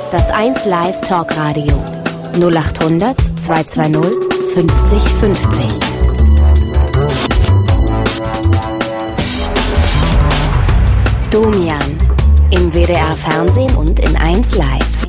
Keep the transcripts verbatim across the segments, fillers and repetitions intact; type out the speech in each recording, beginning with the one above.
Das eins Live Talkradio. null acht hundert zweihundertzweißig fünfzig fünfzig. Domian. Im W D R Fernsehen und in eins Live.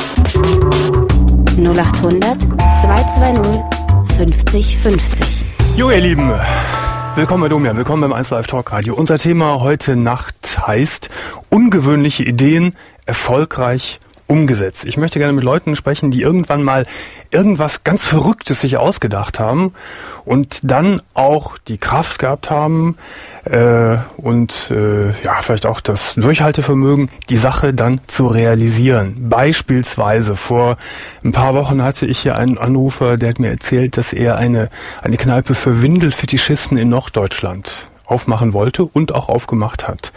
null acht hundert zweihundertzweißig fünfzig fünfzig. Jo, ihr Lieben. Willkommen bei Domian, willkommen beim eins Live Talkradio. Unser Thema heute Nacht heißt ungewöhnliche Ideen erfolgreich umgesetzt. Ich möchte gerne mit Leuten sprechen, die irgendwann mal irgendwas ganz Verrücktes sich ausgedacht haben und dann auch die Kraft gehabt haben äh, und äh, ja vielleicht auch das Durchhaltevermögen, die Sache dann zu realisieren. Beispielsweise vor ein paar Wochen hatte ich hier einen Anrufer, der hat mir erzählt, dass er eine eine Kneipe für Windelfetischisten in Norddeutschland aufmachen wollte und auch aufgemacht hat.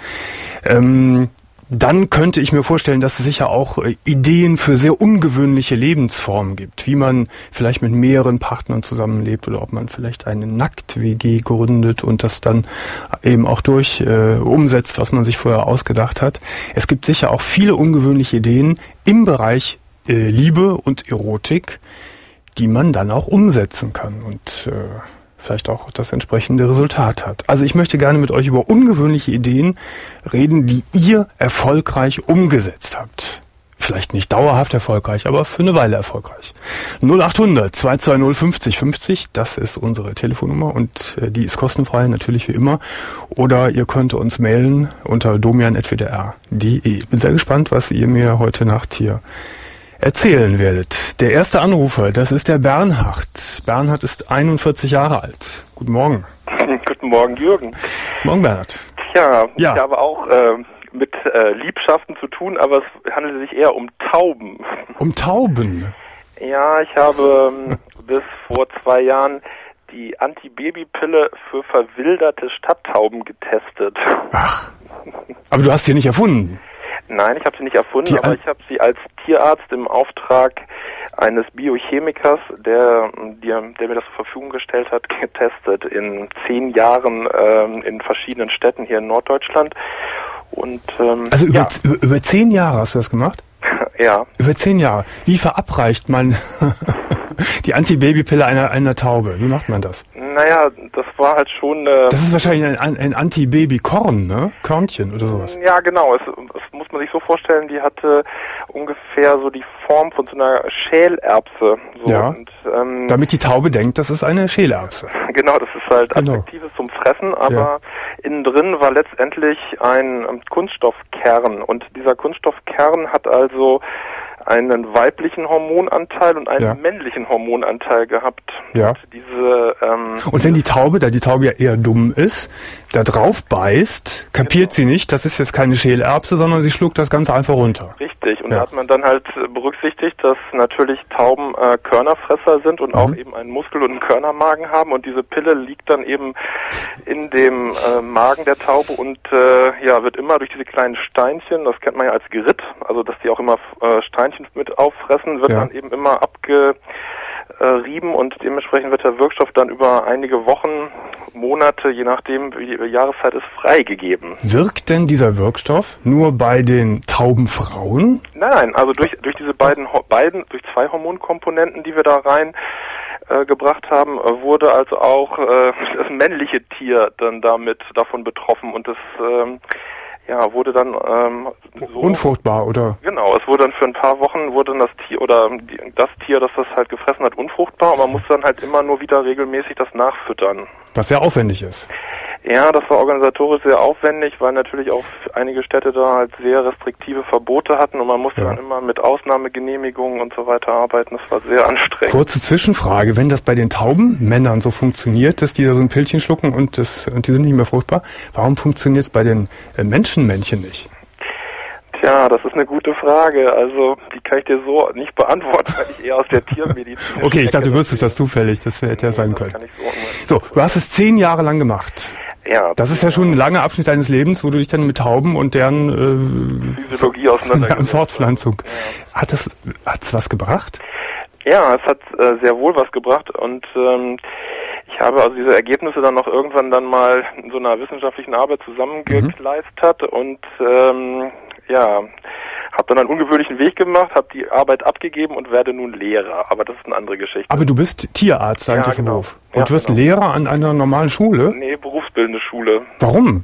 Ähm, Dann könnte ich mir vorstellen, dass es sicher auch Ideen für sehr ungewöhnliche Lebensformen gibt, wie man vielleicht mit mehreren Partnern zusammenlebt oder ob man vielleicht eine Nackt-W G gründet und das dann eben auch durch äh, umsetzt, was man sich vorher ausgedacht hat. Es gibt sicher auch viele ungewöhnliche Ideen im Bereich äh, Liebe und Erotik, die man dann auch umsetzen kann und äh, vielleicht auch das entsprechende Resultat hat. Also ich möchte gerne mit euch über ungewöhnliche Ideen reden, die ihr erfolgreich umgesetzt habt. Vielleicht nicht dauerhaft erfolgreich, aber für eine Weile erfolgreich. null acht hundert zweihundertzweißig fünfzig fünfzig, das ist unsere Telefonnummer und äh, die ist kostenfrei, natürlich wie immer. Oder ihr könnt uns mailen unter domian at w d r punkt d e. Bin sehr gespannt, was ihr mir heute Nacht hier erzählen werdet. Der erste Anrufer, das ist der Bernhard. Bernhard ist einundvierzig Jahre alt. Guten Morgen. Guten Morgen, Jürgen. Guten Morgen, Bernhard. Tja, ja. Ich habe auch äh, mit äh, Liebschaften zu tun, aber es handelt sich eher um Tauben. Um Tauben? Ja, ich habe ähm, bis vor zwei Jahren die Antibabypille für verwilderte Stadttauben getestet. Ach, aber du hast sie nicht erfunden? Nein, ich habe sie nicht erfunden, Die aber ich habe sie als Tierarzt im Auftrag eines Biochemikers, der, der, der mir das zur Verfügung gestellt hat, getestet in zehn Jahren ähm, in verschiedenen Städten hier in Norddeutschland. Und ähm, also über, ja. über, über zehn Jahre hast du das gemacht? Ja. Über zehn Jahre. Wie verabreicht man die Antibabypille einer, einer Taube? Wie macht man das? Naja, das war halt schon... Äh, das ist wahrscheinlich ein, ein Antibabykorn, ne? Körnchen oder sowas. Ja, genau. Es, es muss man sich so vorstellen, die hatte ungefähr so die Form von so einer Schälerbse. So. Ja, und, ähm, damit die Taube denkt, das ist eine Schälerbse. Genau, das ist halt genau. Attraktives zum Fressen, aber ja. innen drin war letztendlich ein ähm, Kunststoffkern und dieser Kunststoffkern hat also einen weiblichen Hormonanteil und einen ja. männlichen Hormonanteil gehabt. Ja. Und diese, ähm, und wenn die Taube, da die Taube ja eher dumm ist, da drauf beißt, kapiert genau. sie nicht, das ist jetzt keine Schälerbse, sondern sie schluckt das Ganze einfach runter. Richtig. Und ja. da hat man dann halt berücksichtigt, dass natürlich Tauben äh, Körnerfresser sind und mhm. auch eben einen Muskel- und einen Körnermagen haben und diese Pille liegt dann eben in dem äh, Magen der Taube und äh, ja, wird immer durch diese kleinen Steinchen, das kennt man ja als Geritt, also dass die auch immer äh, Steinchen mit auffressen, wird ja. dann eben immer abgerieben und dementsprechend wird der Wirkstoff dann über einige Wochen, Monate, je nachdem wie die Jahreszeit ist, freigegeben. Wirkt denn dieser Wirkstoff nur bei den Taubenfrauen? Nein, nein, also durch durch diese beiden beiden durch zwei Hormonkomponenten, die wir da rein äh, gebracht haben, äh, wurde also auch äh, das männliche Tier dann damit davon betroffen und das ähm, ja, wurde dann ähm, so unfruchtbar, oder? Genau, es wurde dann für ein paar Wochen wurde dann das Tier oder die, das Tier, das das halt gefressen hat, unfruchtbar und man musste dann halt immer nur wieder regelmäßig das nachfüttern. Was sehr aufwendig ist. Ja, das war organisatorisch sehr aufwendig, weil natürlich auch einige Städte da halt sehr restriktive Verbote hatten und man musste ja. dann immer mit Ausnahmegenehmigungen und so weiter arbeiten. Das war sehr anstrengend. Kurze Zwischenfrage, wenn das bei den Taubenmännern so funktioniert, dass die da so ein Pillchen schlucken und, das, und die sind nicht mehr fruchtbar, warum funktioniert es bei den äh, Menschenmännchen nicht? Tja, das ist eine gute Frage. Also, die kann ich dir so nicht beantworten, weil ich eher aus der Tiermedizin Okay, ich dachte, du wüsstest das zufällig. Das hätte ja sein können. Kann ich so, so, du hast es zehn Jahre lang gemacht. Ja. Das ist ja schon ein langer Abschnitt deines Lebens, wo du dich dann mit Tauben und deren äh, Physiologie auseinandergesetzt und Fortpflanzung. Ja. Hat das hat's was gebracht? Ja, es hat äh, sehr wohl was gebracht und ähm, ich habe also diese Ergebnisse dann noch irgendwann dann mal in so einer wissenschaftlichen Arbeit zusammengekleistert mhm. und ähm, ja, habe dann einen ungewöhnlichen Weg gemacht, habe die Arbeit abgegeben und werde nun Lehrer. Aber das ist eine andere Geschichte. Aber du bist Tierarzt, ja, eigentlich genau. Beruf. Und ja, du wirst genau. Lehrer an einer normalen Schule? Nee, berufsbildende Schule. Warum?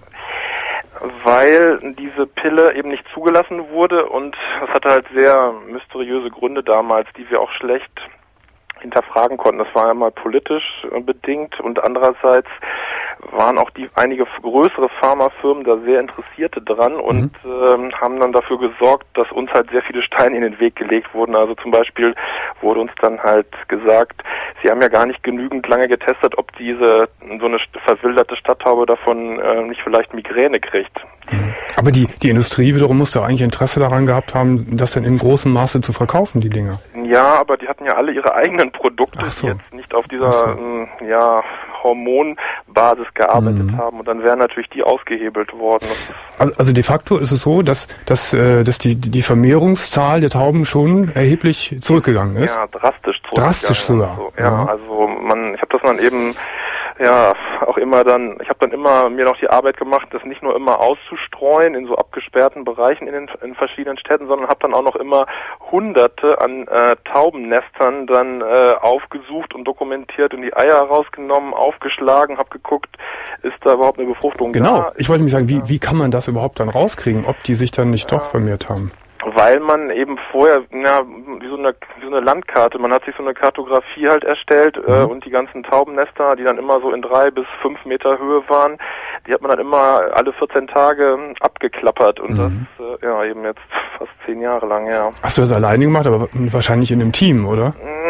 Weil diese Pille eben nicht zugelassen wurde und das hatte halt sehr mysteriöse Gründe damals, die wir auch schlecht hinterfragen konnten. Das war einmal politisch bedingt und andererseits waren auch die einige größere Pharmafirmen da sehr Interessierte dran und mhm. ähm, haben dann dafür gesorgt, dass uns halt sehr viele Steine in den Weg gelegt wurden. Also zum Beispiel wurde uns dann halt gesagt, sie haben ja gar nicht genügend lange getestet, ob diese so eine verwilderte Stadttaube davon äh, nicht vielleicht Migräne kriegt. Mhm. Aber die die Industrie wiederum muss doch eigentlich Interesse daran gehabt haben, das dann in großem Maße zu verkaufen, die Dinger. Ja, aber die hatten ja alle ihre eigenen Produkte, so. die jetzt nicht auf dieser so. ähm, ja, Hormonbasis gearbeitet mhm. haben und dann wären natürlich die ausgehebelt worden. Also, also de facto ist es so, dass, dass, äh, dass die, die Vermehrungszahl der Tauben schon erheblich zurückgegangen ist? Ja, drastisch zurückgegangen. Drastisch sogar? Also, ja, ja, also man, ich habe das dann eben ja auch immer dann, ich habe dann immer mir noch die Arbeit gemacht, das nicht nur immer auszustreuen in so abgesperrten Bereichen in den in verschiedenen Städten, sondern habe dann auch noch immer Hunderte an äh, Taubennestern dann äh, aufgesucht und dokumentiert und die Eier rausgenommen, aufgeschlagen, habe geguckt, ist da überhaupt eine Befruchtung genau. da? Genau, ich wollte mich sagen, wie, wie kann man das überhaupt dann rauskriegen, ob die sich dann nicht ja. doch vermehrt haben? Weil man eben vorher, ja, wie so eine, wie so eine Landkarte, man hat sich so eine Kartografie halt erstellt mhm. äh, und die ganzen Taubennester, die dann immer so in drei bis fünf Meter Höhe waren, die hat man dann immer alle vierzehn Tage abgeklappert und mhm. das, äh, ja, eben jetzt fast zehn Jahre lang, ja. Hast du das alleine gemacht, aber wahrscheinlich in einem Team, oder?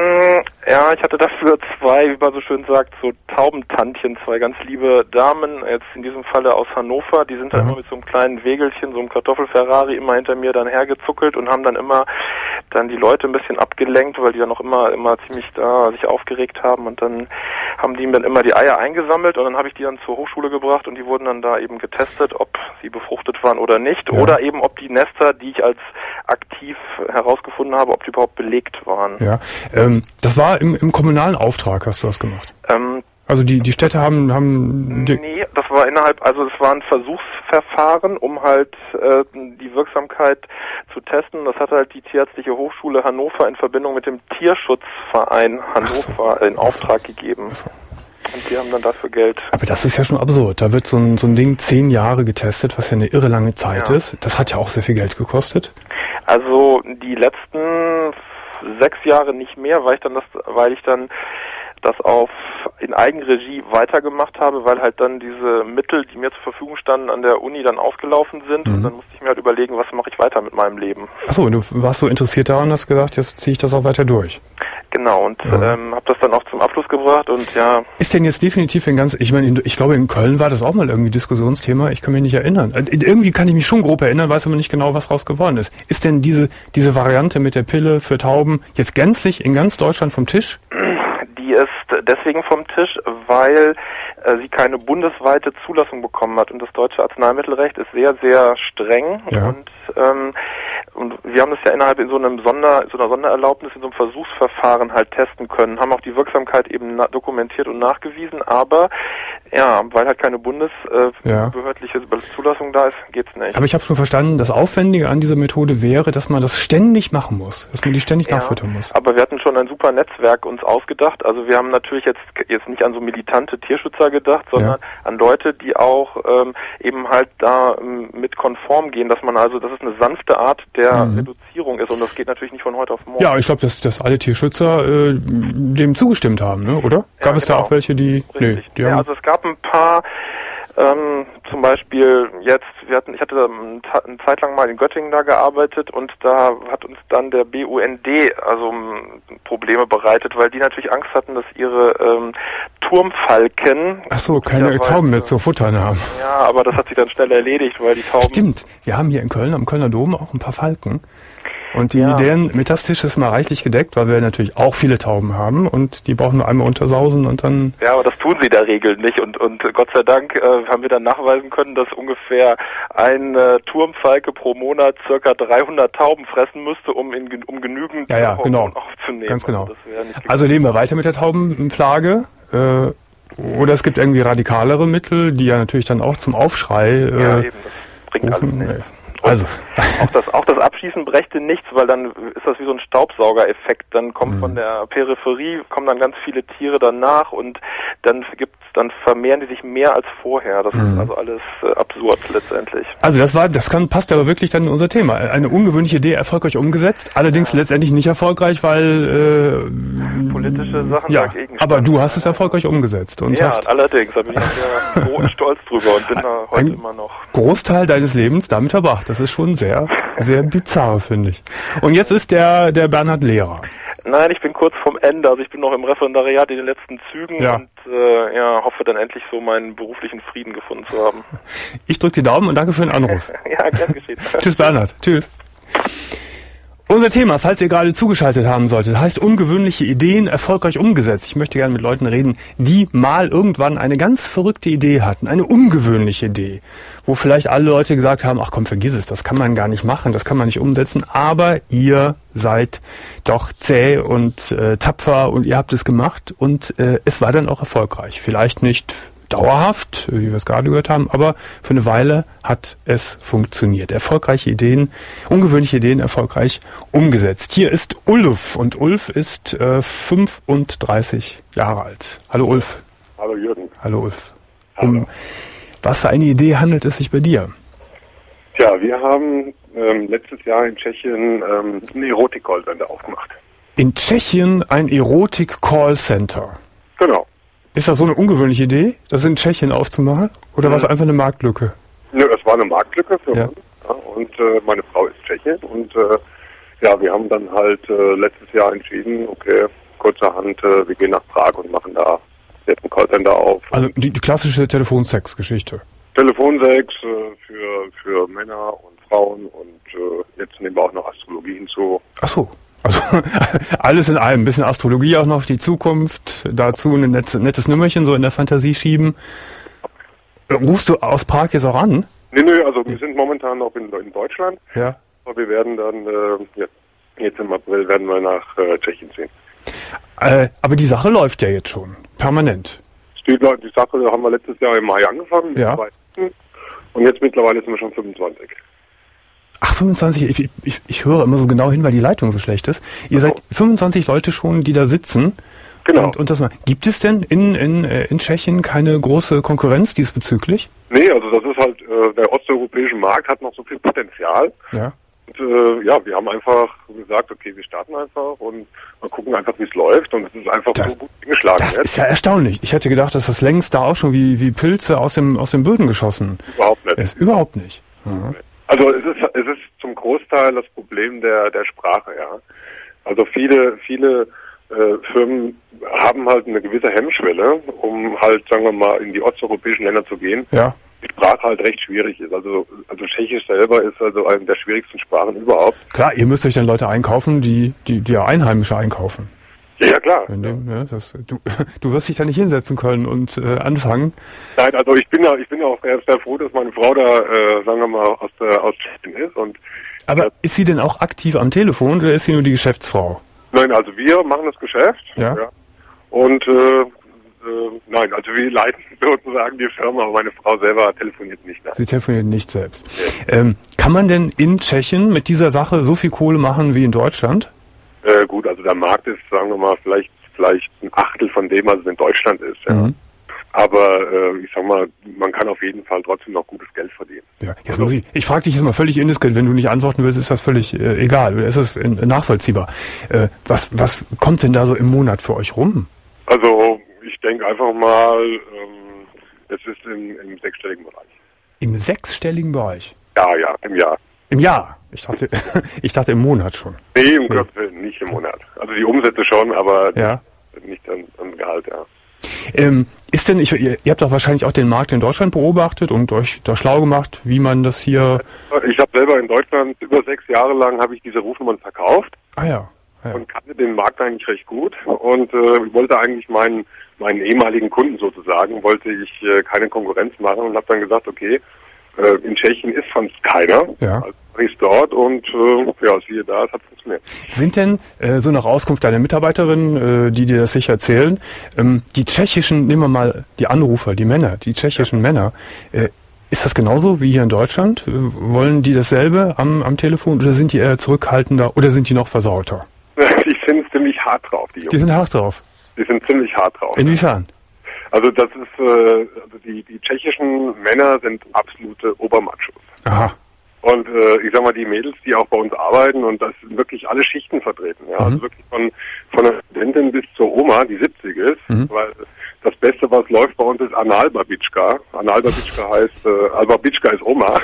Ja, ich hatte dafür zwei, wie man so schön sagt, so Taubentantchen, zwei ganz liebe Damen, jetzt in diesem Falle aus Hannover, die sind dann mhm. immer mit so einem kleinen Wägelchen, so einem Kartoffelferrari immer hinter mir dann hergezuckelt und haben dann immer dann die Leute ein bisschen abgelenkt, weil die dann auch immer immer ziemlich da sich aufgeregt haben und dann haben die dann immer die Eier eingesammelt und dann habe ich die dann zur Hochschule gebracht und die wurden dann da eben getestet, ob sie befruchtet waren oder nicht ja. oder eben ob die Nester, die ich als aktiv herausgefunden habe, ob die überhaupt belegt waren. Ja, ähm, das war im, im kommunalen Auftrag, hast du das gemacht? Ähm, also die die Städte haben haben die nee, das war innerhalb, also es war ein Versuchsverfahren, um halt äh, die Wirksamkeit zu testen. Das hat halt die Tierärztliche Hochschule Hannover in Verbindung mit dem Tierschutzverein Hannover so. in Auftrag so. gegeben. So. Und die haben dann dafür Geld. Aber das ist ja schon absurd. Da wird so ein so ein Ding zehn Jahre getestet, was ja eine irre lange Zeit ja. ist. Das hat ja auch sehr viel Geld gekostet. Also die letzten sechs Jahre nicht mehr, weil ich dann das, weil ich dann das auf in Eigenregie weitergemacht habe, weil halt dann diese Mittel, die mir zur Verfügung standen, an der Uni dann ausgelaufen sind mhm. und dann musste ich mir halt überlegen, was mache ich weiter mit meinem Leben. Achso, du warst so interessiert daran, hast gesagt, jetzt ziehe ich das auch weiter durch. Genau, und ja. ähm, habe das dann auch zum Abschluss gebracht und ja. Ist denn jetzt definitiv ein ganz, ich meine, ich glaube in Köln war das auch mal irgendwie Diskussionsthema, ich kann mich nicht erinnern. Irgendwie kann ich mich schon grob erinnern, weiß aber nicht genau, was raus geworden ist. Ist denn diese diese Variante mit der Pille für Tauben jetzt gänzlich in ganz Deutschland vom Tisch? Die ist deswegen vom Tisch, weil äh, sie keine bundesweite Zulassung bekommen hat und das deutsche Arzneimittelrecht ist sehr, sehr streng ja. und ähm, und wir haben das ja innerhalb in so einem Sonder, so einer Sondererlaubnis, in so einem Versuchsverfahren halt testen können, haben auch die Wirksamkeit eben na- dokumentiert und nachgewiesen, aber ja, weil halt keine bundesbehördliche äh, ja. Zulassung da ist, geht's nicht. Aber ich habe schon verstanden, das Aufwendige an dieser Methode wäre, dass man das ständig machen muss, dass man die ständig ja, nachfüttern muss. Aber wir hatten schon ein super Netzwerk uns ausgedacht, also wir haben natürlich jetzt jetzt nicht an so militante Tierschützer gedacht, sondern ja. an Leute, die auch ähm, eben halt da ähm, mit konform gehen, dass man also, dass es eine sanfte Art der Mhm. Reduzierung ist und das geht natürlich nicht von heute auf morgen. Ja, ich glaube, dass, dass alle Tierschützer äh, dem zugestimmt haben, ne? Oder? Gab ja, es genau. da auch welche, die... Nee, die ja, haben also es gab ein paar, ähm, zum Beispiel jetzt, wir hatten, ich hatte eine Zeit lang mal in Göttingen da gearbeitet und da hat uns dann der B U N D also Probleme bereitet, weil die natürlich Angst hatten, dass ihre ähm, Turmfalken... Ach so, keine Tauben mehr zu futtern haben. Ja, aber das hat sich dann schnell erledigt, weil die Tauben... Stimmt, wir haben hier in Köln, am Kölner Dom auch ein paar Falken. Und die, ja. deren Mittagstisch ist mal reichlich gedeckt, weil wir natürlich auch viele Tauben haben und die brauchen nur einmal untersausen und dann... Ja, aber das tun sie in der Regel nicht und und Gott sei Dank äh, haben wir dann nachweisen können, dass ungefähr ein äh, Turmfalke pro Monat circa dreihundert Tauben fressen müsste, um in um genügend ja, ja, genau. aufzunehmen. Ganz genau. Also, das nicht also leben wir weiter mit der Taubenplage. Äh, oder es gibt irgendwie radikalere Mittel, die ja natürlich dann auch zum Aufschrei... Äh, ja, eben. Das bringt alles nichts. Also auch das, auch das Abschießen brächte nichts, weil dann ist das wie so ein Staubsaugereffekt. Dann kommt mhm. von der Peripherie, kommen dann ganz viele Tiere danach und dann gibt's, dann vermehren die sich mehr als vorher. Das mhm. ist also alles äh, absurd letztendlich. Also das war, das kann, passt aber wirklich dann in unser Thema. Eine ungewöhnliche Idee erfolgreich umgesetzt, allerdings ja. letztendlich nicht erfolgreich, weil äh, politische Sachen ja, dagegen. Aber du hast es erfolgreich umgesetzt und ja, hast allerdings, da bin ich sehr froh und stolz drüber und bin da heute immer noch. Großteil deines Lebens damit verbracht. Das ist schon sehr, sehr bizarr, finde ich. Und jetzt ist der, der Bernhard Lehrer. Nein, ich bin kurz vorm Ende, also ich bin noch im Referendariat in den letzten Zügen ja. und äh, ja, hoffe dann endlich so meinen beruflichen Frieden gefunden zu haben. Ich drücke die Daumen und danke für den Anruf. Ja, gern geschehen. Tschüss Bernhard, tschüss. Unser Thema, falls ihr gerade zugeschaltet haben solltet, heißt ungewöhnliche Ideen erfolgreich umgesetzt. Ich möchte gerne mit Leuten reden, die mal irgendwann eine ganz verrückte Idee hatten, eine ungewöhnliche Idee, wo vielleicht alle Leute gesagt haben, ach komm, vergiss es, das kann man gar nicht machen, das kann man nicht umsetzen, aber ihr seid doch zäh und äh, tapfer und ihr habt es gemacht und äh, es war dann auch erfolgreich. Vielleicht nicht dauerhaft, wie wir es gerade gehört haben, aber für eine Weile hat es funktioniert. Erfolgreiche Ideen, ungewöhnliche Ideen erfolgreich umgesetzt. Hier ist Ulf und Ulf ist äh, fünfunddreißig Jahre alt. Hallo Ulf. Hallo Jürgen. Hallo Ulf. Hallo. Um was für eine Idee handelt es sich bei dir? Tja, wir haben ähm, letztes Jahr in Tschechien ähm, ein Erotik-Callcenter aufgemacht. In Tschechien ein Erotik-Callcenter? Genau. Ist das so eine ungewöhnliche Idee, das in Tschechien aufzumachen? Oder war es einfach eine Marktlücke? Ja, das war eine Marktlücke für ja. uns. Ja, und äh, meine Frau ist Tschechin. Und äh, ja, wir haben dann halt äh, letztes Jahr entschieden, okay, kurzerhand, äh, wir gehen nach Prag und machen da jetzt ein Callcenter auf. Also die, die klassische Telefonsex-Geschichte. Telefonsex äh, für, für Männer und Frauen und äh, jetzt nehmen wir auch noch Astrologie hinzu. Ach so. Also alles in allem, ein bisschen Astrologie auch noch, die Zukunft, dazu ein nettes, nettes Nummerchen so in der Fantasie schieben. Rufst du aus Prag jetzt auch an? Nee, nee, also wir sind momentan noch in, in Deutschland, ja. aber wir werden dann, äh, ja, jetzt im April werden wir nach äh, Tschechien ziehen. Äh, aber die Sache läuft ja jetzt schon, permanent. Die, die Sache haben wir letztes Jahr im Mai angefangen, ja. und jetzt mittlerweile sind wir schon fünfundzwanzig. Ach, fünfundzwanzig, ich, ich, ich höre immer so genau hin, weil die Leitung so schlecht ist. Ihr genau. seid fünfundzwanzig Leute schon, die da sitzen. Genau. Und, und das mal, gibt es denn in, in, in Tschechien keine große Konkurrenz diesbezüglich? Nee, also das ist halt, äh, der osteuropäische Markt hat noch so viel Potenzial. Ja. Und äh, ja, wir haben einfach gesagt, okay, wir starten einfach und mal gucken einfach, wie es läuft. Und es ist einfach das, so gut geschlagen. Das jetzt. ist ja erstaunlich. Ich hätte gedacht, dass das längst da auch schon wie, wie Pilze aus dem, aus dem Böden geschossen Überhaupt nicht. ist. Überhaupt nicht. Mhm. Also es ist, es ist zum Großteil das Problem der, der Sprache, ja. Also viele, viele äh, Firmen haben halt eine gewisse Hemmschwelle, um halt, sagen wir mal, in die osteuropäischen Länder zu gehen. Ja. Die Sprache halt recht schwierig ist. Also, also Tschechisch selber ist also eine der schwierigsten Sprachen überhaupt. Klar, ihr müsst euch dann Leute einkaufen, die, die, die ja Einheimische einkaufen. Ja, ja klar. Dem, ja. Ne, das, du, du wirst dich da nicht hinsetzen können und äh, anfangen. Nein, also ich bin ja, ich bin ja auch sehr, sehr froh, dass meine Frau da, äh, sagen wir mal, aus, der, aus Tschechien ist. Und, aber äh, ist sie denn auch aktiv am Telefon oder ist sie nur die Geschäftsfrau? Nein, also wir machen das Geschäft. Ja. ja. Und äh, äh, nein, also wir leiten sozusagen die Firma, aber meine Frau selber telefoniert nicht. Nein. Sie telefoniert nicht selbst. Ja. Ähm, kann man denn in Tschechien mit dieser Sache so viel Kohle machen wie in Deutschland? Äh, gut, also der Markt ist, sagen wir mal, vielleicht vielleicht ein Achtel von dem, was es in Deutschland ist. Ja. Mhm. Aber äh, ich sag mal, man kann auf jeden Fall trotzdem noch gutes Geld verdienen. Ja, jetzt muss ich, ich frage dich jetzt mal völlig indiskret, wenn du nicht antworten willst, ist das völlig äh, egal oder ist das äh, nachvollziehbar. Äh, was, was kommt denn da so im Monat für euch rum? Also ich denke einfach mal, ähm, es ist im, im sechsstelligen Bereich. Im sechsstelligen Bereich? Ja, ja, im Jahr. Im Jahr? Ich dachte, ich dachte im Monat schon. Nee, im Gott Willen, nicht im Monat. Also die Umsätze schon, aber ja. nicht an, an Gehalt, ja. Ähm, ist denn, ich, ihr, ihr habt doch wahrscheinlich auch den Markt in Deutschland beobachtet und euch da schlau gemacht, wie man das hier... Ich habe selber in Deutschland über sechs Jahre lang habe ich diese Rufnummern verkauft. Ah ja. ja. Und kannte den Markt eigentlich recht gut und äh, wollte eigentlich meinen meinen ehemaligen Kunden sozusagen, wollte ich äh, keine Konkurrenz machen und habe dann gesagt, okay, äh, in Tschechien ist sonst keiner. Ja. Also ich dort und äh, ja, siehe da, es hat funktioniert. Sind denn, äh, so nach Auskunft deiner Mitarbeiterin, äh, die dir das sicher erzählen, ähm, die tschechischen, nehmen wir mal die Anrufer, die Männer, die tschechischen ja. Männer, äh, Ist das genauso wie hier in Deutschland? Wollen die dasselbe am, am Telefon oder sind die eher zurückhaltender oder sind die noch versaulter? Die sind ziemlich hart drauf, die Jungs. Die sind hart drauf? Die sind ziemlich hart drauf. Inwiefern? Also das ist, äh, also die, die tschechischen Männer sind absolute Obermachos. Aha. Und äh, ich sag mal, die Mädels, die auch bei uns arbeiten, und das sind wirklich alle Schichten vertreten. Ja? Mhm. Also wirklich von, von der Studentin bis zur Oma, die siebzig ist, mhm. weil das Beste, was läuft bei uns, ist Analbabitschka. Analbabitschka heißt, äh, Albabitschka ist Oma.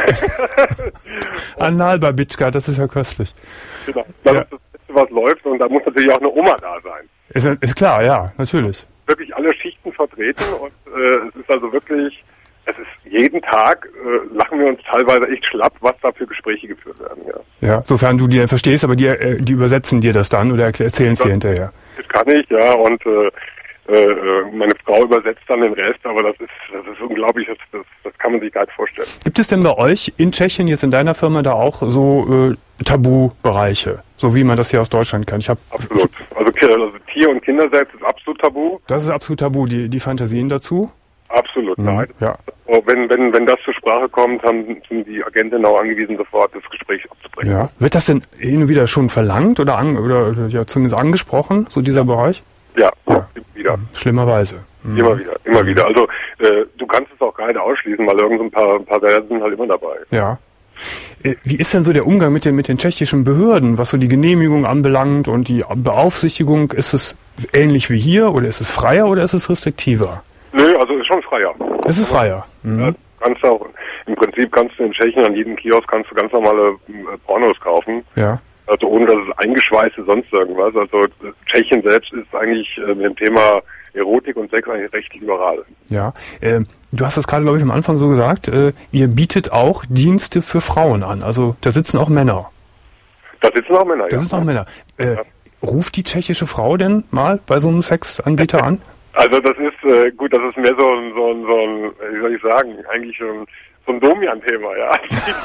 Analbabitschka, das ist ja köstlich. Genau, das ja. ist das Beste, was läuft, und da muss natürlich auch eine Oma da sein. Ist, ist klar, ja, natürlich. Wirklich alle Schichten vertreten, und äh, es ist also wirklich... Es ist jeden Tag, äh, lachen wir uns teilweise echt schlapp, was da für Gespräche geführt werden, ja. Ja, sofern du die verstehst, aber die, äh, die übersetzen dir das dann oder erzählen es dir hinterher. Das kann ich, ja, und äh, äh, meine Frau übersetzt dann den Rest, aber das ist, das ist unglaublich, das, das, das kann man sich gar nicht vorstellen. Gibt es denn bei euch in Tschechien, jetzt in deiner Firma, da auch so äh, Tabubereiche, so wie man das hier aus Deutschland kennt? Ich hab absolut. Also, also Tier- und Kindersex ist absolut tabu. Das ist absolut tabu, die, die Fantasien dazu? Absolut, mhm, nein. Ja. Wenn, wenn, wenn das zur Sprache kommt, haben, sind die Agenten auch angewiesen, sofort das Gespräch abzubrechen. Ja. Wird das denn hin und wieder schon verlangt oder, an, oder, oder ja, zumindest angesprochen, so dieser Bereich? Ja, ja. immer wieder. Schlimmerweise. Mhm. Immer wieder, immer wieder. Also äh, du kannst es auch gar nicht ausschließen, weil irgend so ein paar, ein paar Werte sind halt immer dabei. Ja. Wie ist denn so der Umgang mit den, mit den tschechischen Behörden, was so die Genehmigung anbelangt und die Beaufsichtigung? Ist es ähnlich wie hier oder ist es freier oder ist es restriktiver? Nö, also ist schon freier. Es ist freier. Mhm. Ja, kannst auch, im Prinzip kannst du in Tschechien an jedem Kiosk kannst du ganz normale äh, Pornos kaufen. Ja. Also ohne dass es eingeschweißt ist, sonst irgendwas. Also Tschechien selbst ist eigentlich äh, mit dem Thema Erotik und Sex eigentlich recht liberal. Ja, äh, du hast das gerade, glaube ich, am Anfang so gesagt, äh, ihr bietet auch Dienste für Frauen an. Also da sitzen auch Männer. Da sitzen auch Männer, ja. Da sitzen auch Männer. Äh, ja. Ruft die tschechische Frau denn mal bei so einem Sexanbieter an? Also das ist, äh, gut, das ist mehr so ein, so ein, so ein, wie soll ich sagen, eigentlich so ein, so ein Domian-Thema, ja.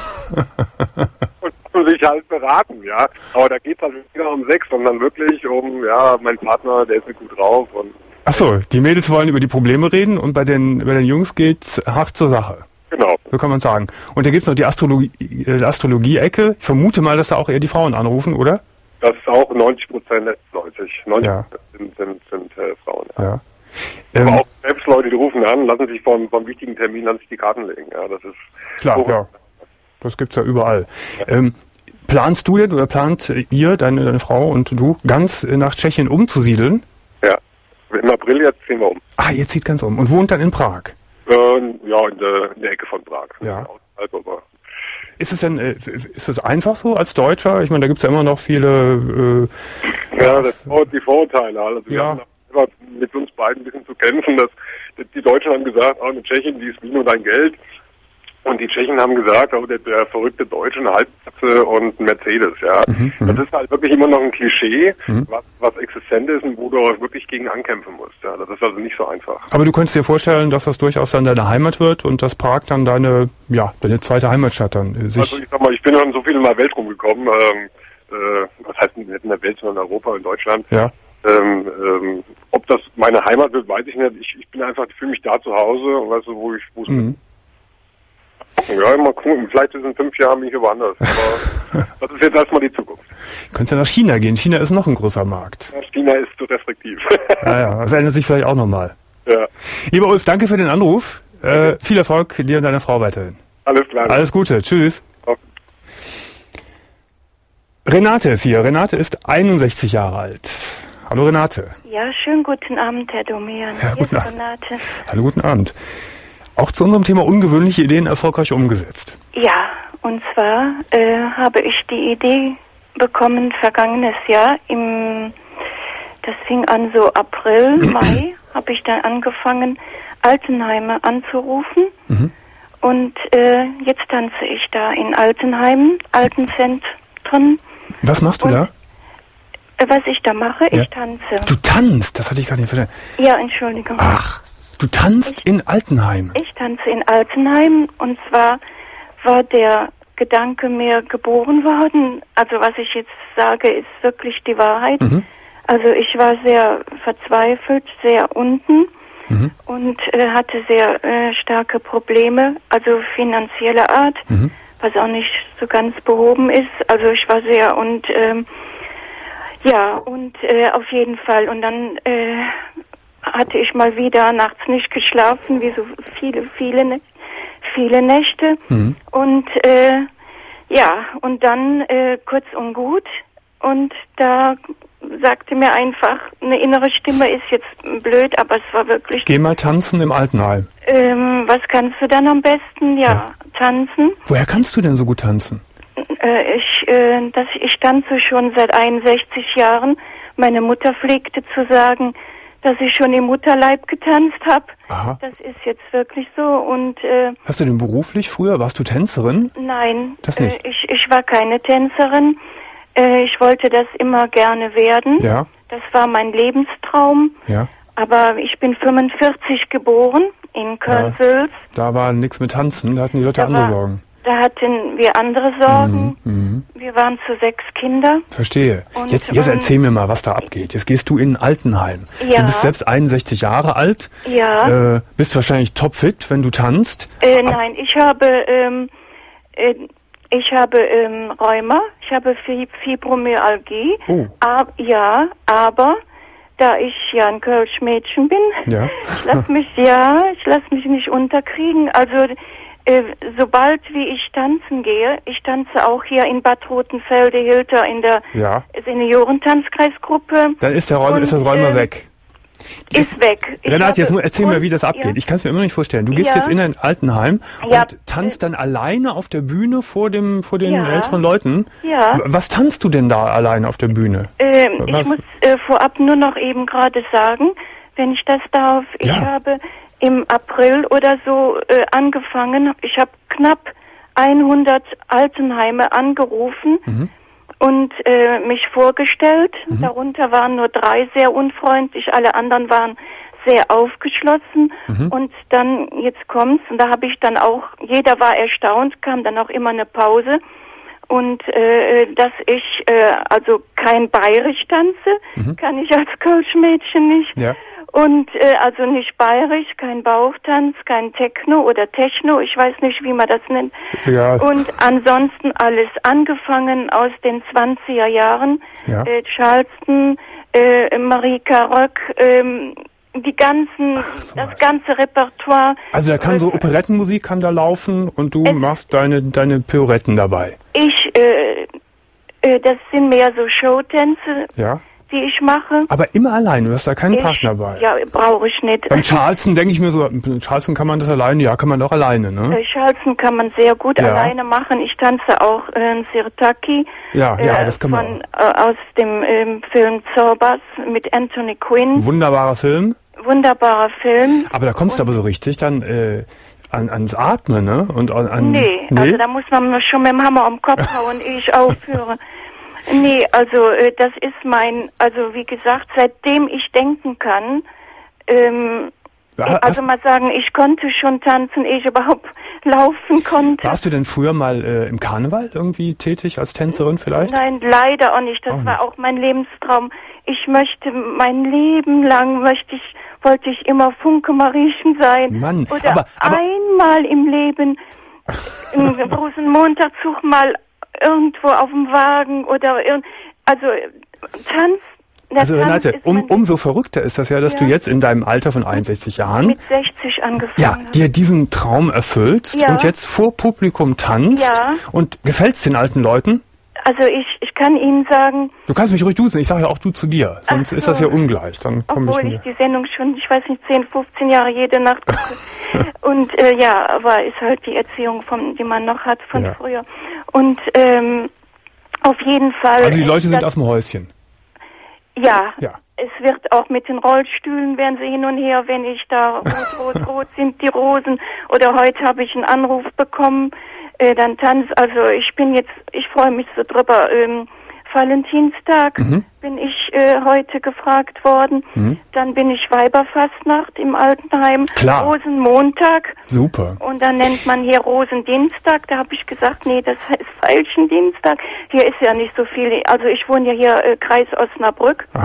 Und muss sich halt beraten, ja. Aber da geht es halt wieder um Sex, sondern wirklich um, ja, mein Partner, der ist nicht gut drauf. Und ach so, die Mädels wollen über die Probleme reden und bei den, bei den Jungs geht's hart zur Sache. Genau. So kann man sagen. Und da gibt's noch die Astrologie, äh, Astrologie-Ecke. Ich vermute mal, dass da auch eher die Frauen anrufen, oder? Das ist auch neunzig Prozent, neunzig, neunzig ja. sind, sind, sind äh, Frauen. Ja. ja. Ähm, Aber auch selbst Leute, die rufen an, lassen sich vom, vom wichtigen Termin an sich die Karten legen. Ja, das ist klar, so, ja. Das gibt's ja überall. Ja. Ähm, planst du denn oder plant ihr, deine, deine Frau und du, ganz nach Tschechien umzusiedeln? Ja. Im April jetzt ziehen wir um. Ah, ihr zieht ganz um. Und wohnt dann in Prag? Äh, ja, in der, in der Ecke von Prag. Ja. Also, ist es denn, äh, ist es einfach so als Deutscher? Ich meine, da gibt's ja immer noch viele... Äh, ja, das sind die Vorurteile. Also wir ja. haben mit uns beiden ein bisschen zu kämpfen, dass die Deutschen haben gesagt, oh, eine Tschechin, die ist wie nur dein Geld. Und die Tschechen haben gesagt, oh, der, der verrückte Deutsche, eine Halbkatze und ein Mercedes, ja. Mhm, das ist halt wirklich immer noch ein Klischee, mhm. was, was existent ist und wo du auch wirklich gegen ankämpfen musst, ja. Das ist also nicht so einfach. Aber du könntest dir vorstellen, dass das durchaus dann deine Heimat wird und dass Prag dann deine, ja, deine zweite Heimatstadt dann äh, sich... Also ich sag mal, ich bin dann so viel in der Welt rumgekommen, ähm, äh, was heißt nicht in der Welt, sondern in Europa, in Deutschland. Ja. Ähm, ähm, ob das meine Heimat wird, weiß ich nicht. Ich, ich bin einfach, ich fühle mich da zu Hause und weißt du, wo ich, wo es mhm. Ja, mal gucken, vielleicht ist in fünf Jahren bin ich woanders. Aber das ist jetzt erstmal die Zukunft. Du könntest ja nach China gehen. China ist noch ein großer Markt. Ja, China ist zu restriktiv. Ja, ja, das ändert sich vielleicht auch nochmal. Ja. Lieber Ulf, danke für den Anruf. Äh, viel Erfolg dir und deiner Frau weiterhin. Alles klar. Alles Gute. Tschüss. Okay. Renate ist hier. Renate ist einundsechzig Jahre alt. Hallo Renate. Ja, schönen guten Abend, Herr Domian. Ja, Hier ist guten Abend. Renate. Hallo, guten Abend. Auch zu unserem Thema ungewöhnliche Ideen erfolgreich umgesetzt. Ja, und zwar äh, habe ich die Idee bekommen, vergangenes Jahr, im, das fing an so April, Mai, habe ich dann angefangen, Altenheime anzurufen. Mhm. Und äh, jetzt tanze ich da in Altenheimen, Altenzentren. Was machst du und, da? Äh, was ich da mache, ja. ich tanze. Du tanzt? Das hatte ich gar nicht verstanden. Ja, Entschuldigung. Ach. Du tanzt ich, in Altenheim? Ich tanze in Altenheim und zwar war der Gedanke mir geboren worden, also was ich jetzt sage, ist wirklich die Wahrheit. Mhm. Also ich war sehr verzweifelt, sehr unten mhm. und äh, hatte sehr äh, starke Probleme, also finanzieller Art, mhm. was auch nicht so ganz behoben ist. Also ich war sehr und ähm, ja, und äh, auf jeden Fall. Und dann äh, hatte ich mal wieder nachts nicht geschlafen, wie so viele, viele, viele Nächte. Mhm. Und äh, ja, und dann äh, kurz und gut. Und da sagte mir einfach, eine innere Stimme ist jetzt blöd, aber es war wirklich... Geh mal tanzen im Altenheim. Ähm, was kannst du dann am besten? Ja, ja, tanzen. Woher kannst du denn so gut tanzen? Äh, ich, äh, das, ich tanze schon seit einundsechzig Jahren. Meine Mutter pflegte zu sagen, dass ich schon im Mutterleib getanzt habe. Das ist jetzt wirklich so. Und äh, hast du denn beruflich früher? Warst du Tänzerin? Nein, das nicht. Äh, ich, ich war keine Tänzerin. Äh, ich wollte das immer gerne werden. Ja. Das war mein Lebenstraum. Ja. Aber ich bin fünfundvierzig geboren in Köln-Sülz. Ja, da war nichts mit Tanzen, da hatten die Leute da andere war, Sorgen. Da hatten wir andere Sorgen. Mhm, wir waren zu sechs Kinder. Verstehe. Und, jetzt, jetzt erzähl mir mal, was da abgeht. Jetzt gehst du in ein Altenheim. Ja. Du bist selbst einundsechzig Jahre alt. Ja. Äh, bist wahrscheinlich topfit, wenn du tanzt. Äh, nein, ich habe... Ähm, äh, Ich habe ähm, Rheuma, ich habe Fibromyalgie. Oh. Ab, ja, aber da ich ja ein Kölsch-Mädchen bin, ja. ich lasse mich ja, ich lasse mich nicht unterkriegen. Also äh, sobald wie ich tanzen gehe, ich tanze auch hier in Bad Rotenfelde-Hilter in der ja. Seniorentanzkreisgruppe. Dann ist der Rheuma, ist das Rheuma äh, weg. Ist weg. Ich Renate, jetzt erzähl und, mir, wie das abgeht. Ja. Ich kann es mir immer noch nicht vorstellen. Du gehst ja. jetzt in ein Altenheim ja. und tanzt dann alleine auf der Bühne vor dem vor den ja. älteren Leuten. Ja. Was tanzt du denn da alleine auf der Bühne? Ähm, ich muss äh, vorab nur noch eben gerade sagen, wenn ich das darf, ich ja. habe im April oder so äh, angefangen. Ich habe knapp hundert Altenheime angerufen. Mhm. Und äh, mich vorgestellt. Mhm. Darunter waren nur drei sehr unfreundlich, alle anderen waren sehr aufgeschlossen. Mhm. Und dann, jetzt kommt's, und da habe ich dann auch, jeder war erstaunt, kam dann auch immer eine Pause. Und äh, dass ich äh, also kein Bayerisch tanze, mhm. kann ich als Kölsch-Mädchen nicht. Ja. Und äh, also nicht bayerisch, kein Bauchtanz, kein Techno oder Techno, ich weiß nicht, wie man das nennt. Egal. Und ansonsten alles angefangen aus den zwanziger Jahren. Ja. Äh, Charleston, äh, Marika Röck, ähm, die ganzen, Ach, so das was. ganze Repertoire. Also da kann äh, so Operettenmusik kann da laufen und du machst deine deine Pirouetten dabei. Ich, äh, äh, das sind mehr so Showtänze. Ja. Die ich mache. Aber immer allein, du hast da keinen ich, Partner bei. Ja, brauche ich nicht. Beim Charleston denke ich mir so, Charleston kann man das alleine, ja, kann man doch alleine, ne? Äh, Charleston kann man sehr gut ja. alleine machen. Ich tanze auch äh, Sirtaki. Ja, ja, äh, das kann man von, auch. Äh, aus dem ähm, Film Zorbas mit Anthony Quinn. Wunderbarer Film. Wunderbarer Film. Aber da kommst du aber so richtig dann äh, an, ans Atmen, ne? Und an, an nee, nee, also da muss man schon mit dem Hammer am Kopf hauen, ehe ich aufhöre. Nee, also äh, das ist mein, also wie gesagt, seitdem ich denken kann, ähm, ja, also mal sagen, ich konnte schon tanzen, ehe ich überhaupt laufen konnte. Warst du denn früher mal äh, im Karneval irgendwie tätig als Tänzerin vielleicht? Nein, leider auch nicht. Das auch war nicht. Auch mein Lebenstraum. Ich möchte mein Leben lang möchte ich, wollte ich immer Funke Mariechen sein. Mann, oder aber, aber einmal im Leben im Rosenmontagszug mal irgendwo auf dem Wagen oder irgend, also Tanz. Also Renate, um, umso verrückter ist das ja, dass ja. du jetzt in deinem Alter von einundsechzig Jahren mit sechzig angefangen ja, dir diesen Traum erfüllst ja. und jetzt vor Publikum tanzt ja. und gefällt's den alten Leuten? Also ich, ich kann Ihnen sagen... Du kannst mich ruhig duzen, ich sage ja auch du zu dir, sonst so. ist das ja ungleich. Dann komm Obwohl ich, ich die Sendung schon, ich weiß nicht, zehn, fünfzehn Jahre jede Nacht gucke. Und äh, ja, aber ist halt die Erziehung, von, die man noch hat von ja. früher. Und ähm, auf jeden Fall... Also die Leute sind aus dem Häuschen? Ja. ja. Es wird auch mit den Rollstühlen, werden sie hin und her, wenn ich da rot, rot, rot sind die Rosen. Oder heute habe ich einen Anruf bekommen, äh, dann tanz, also ich bin jetzt, ich freue mich so drüber, ähm, Valentinstag mhm. bin ich äh, heute gefragt worden. Mhm. Dann bin ich Weiberfastnacht im Altenheim. Klar. Rosenmontag. Super. Und dann nennt man hier Rosendienstag. Da habe ich gesagt, nee, das heißt falschen Dienstag. Hier ist ja nicht so viel. Also ich wohne ja hier äh, Kreis Osnabrück. Aha.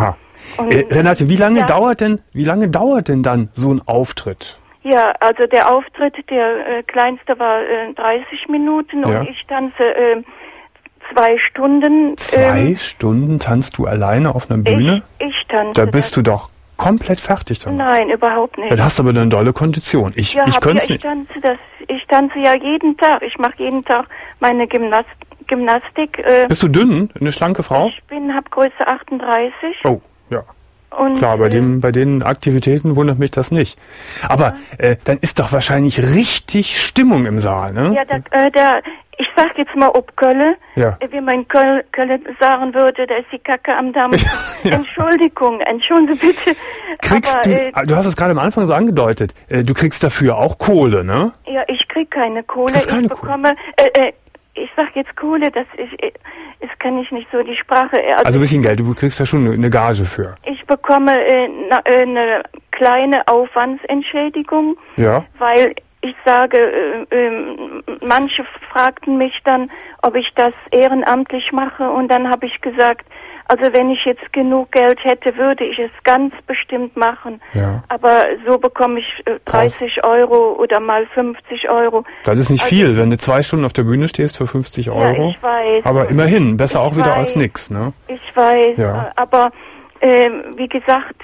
Und, äh, Renate, wie lange ja. dauert denn, wie lange dauert denn dann so ein Auftritt? Ja, also der Auftritt, der äh, kleinste war äh, dreißig Minuten Ja. und ich tanze äh, zwei Stunden. Zwei ähm, Stunden tanzt du alleine auf einer Bühne? Ich, ich tanze. Da bist das. du doch komplett fertig dann. Nein, überhaupt nicht. Dann hast du aber eine dolle Kondition. Ich, ja, ich hab, könnte ja, es ich nicht. tanze das. Ich tanze ja jeden Tag. Ich mache jeden Tag meine Gymnast Gymnastik. Äh, Bist du dünn? Eine schlanke Frau? Ich bin, hab Größe achtunddreißig. Oh, ja. Und, Klar, bei, äh, dem, bei den Aktivitäten wundert mich das nicht. Aber äh, dann ist doch wahrscheinlich richtig Stimmung im Saal, ne? Ja, der, äh, der, ich sag jetzt mal ob Kölle, Ja. äh, wie man Kölle, Kölle sagen würde, da ist die Kacke am Damm. Ja. Entschuldigung, entschuldige bitte. Kriegst aber, du, äh, du hast es gerade am Anfang so angedeutet, äh, du kriegst dafür auch Kohle, ne? ja, ich krieg keine Kohle. Kriegst keine ich bekomme, äh, äh, ich sag jetzt Kohle, das ich, äh, das kann ich nicht so die Sprache. äh, Also ein bisschen Geld, du kriegst da schon eine, eine Gage für. Ich bekomme äh, na, äh, eine kleine Aufwandsentschädigung, Ja. weil ich sage, äh, äh, manche fragten mich dann, ob ich das ehrenamtlich mache und dann habe ich gesagt, also wenn ich jetzt genug Geld hätte, würde ich es ganz bestimmt machen. Ja. Aber so bekomme ich äh, dreißig Euro oder mal fünfzig Euro. Das ist nicht Also- viel, wenn du zwei Stunden auf der Bühne stehst für fünfzig Euro. Ja, ich weiß. Aber immerhin, besser Ich auch wieder weiß. als nix, ne? Ich weiß, Ja. äh, aber äh, wie gesagt,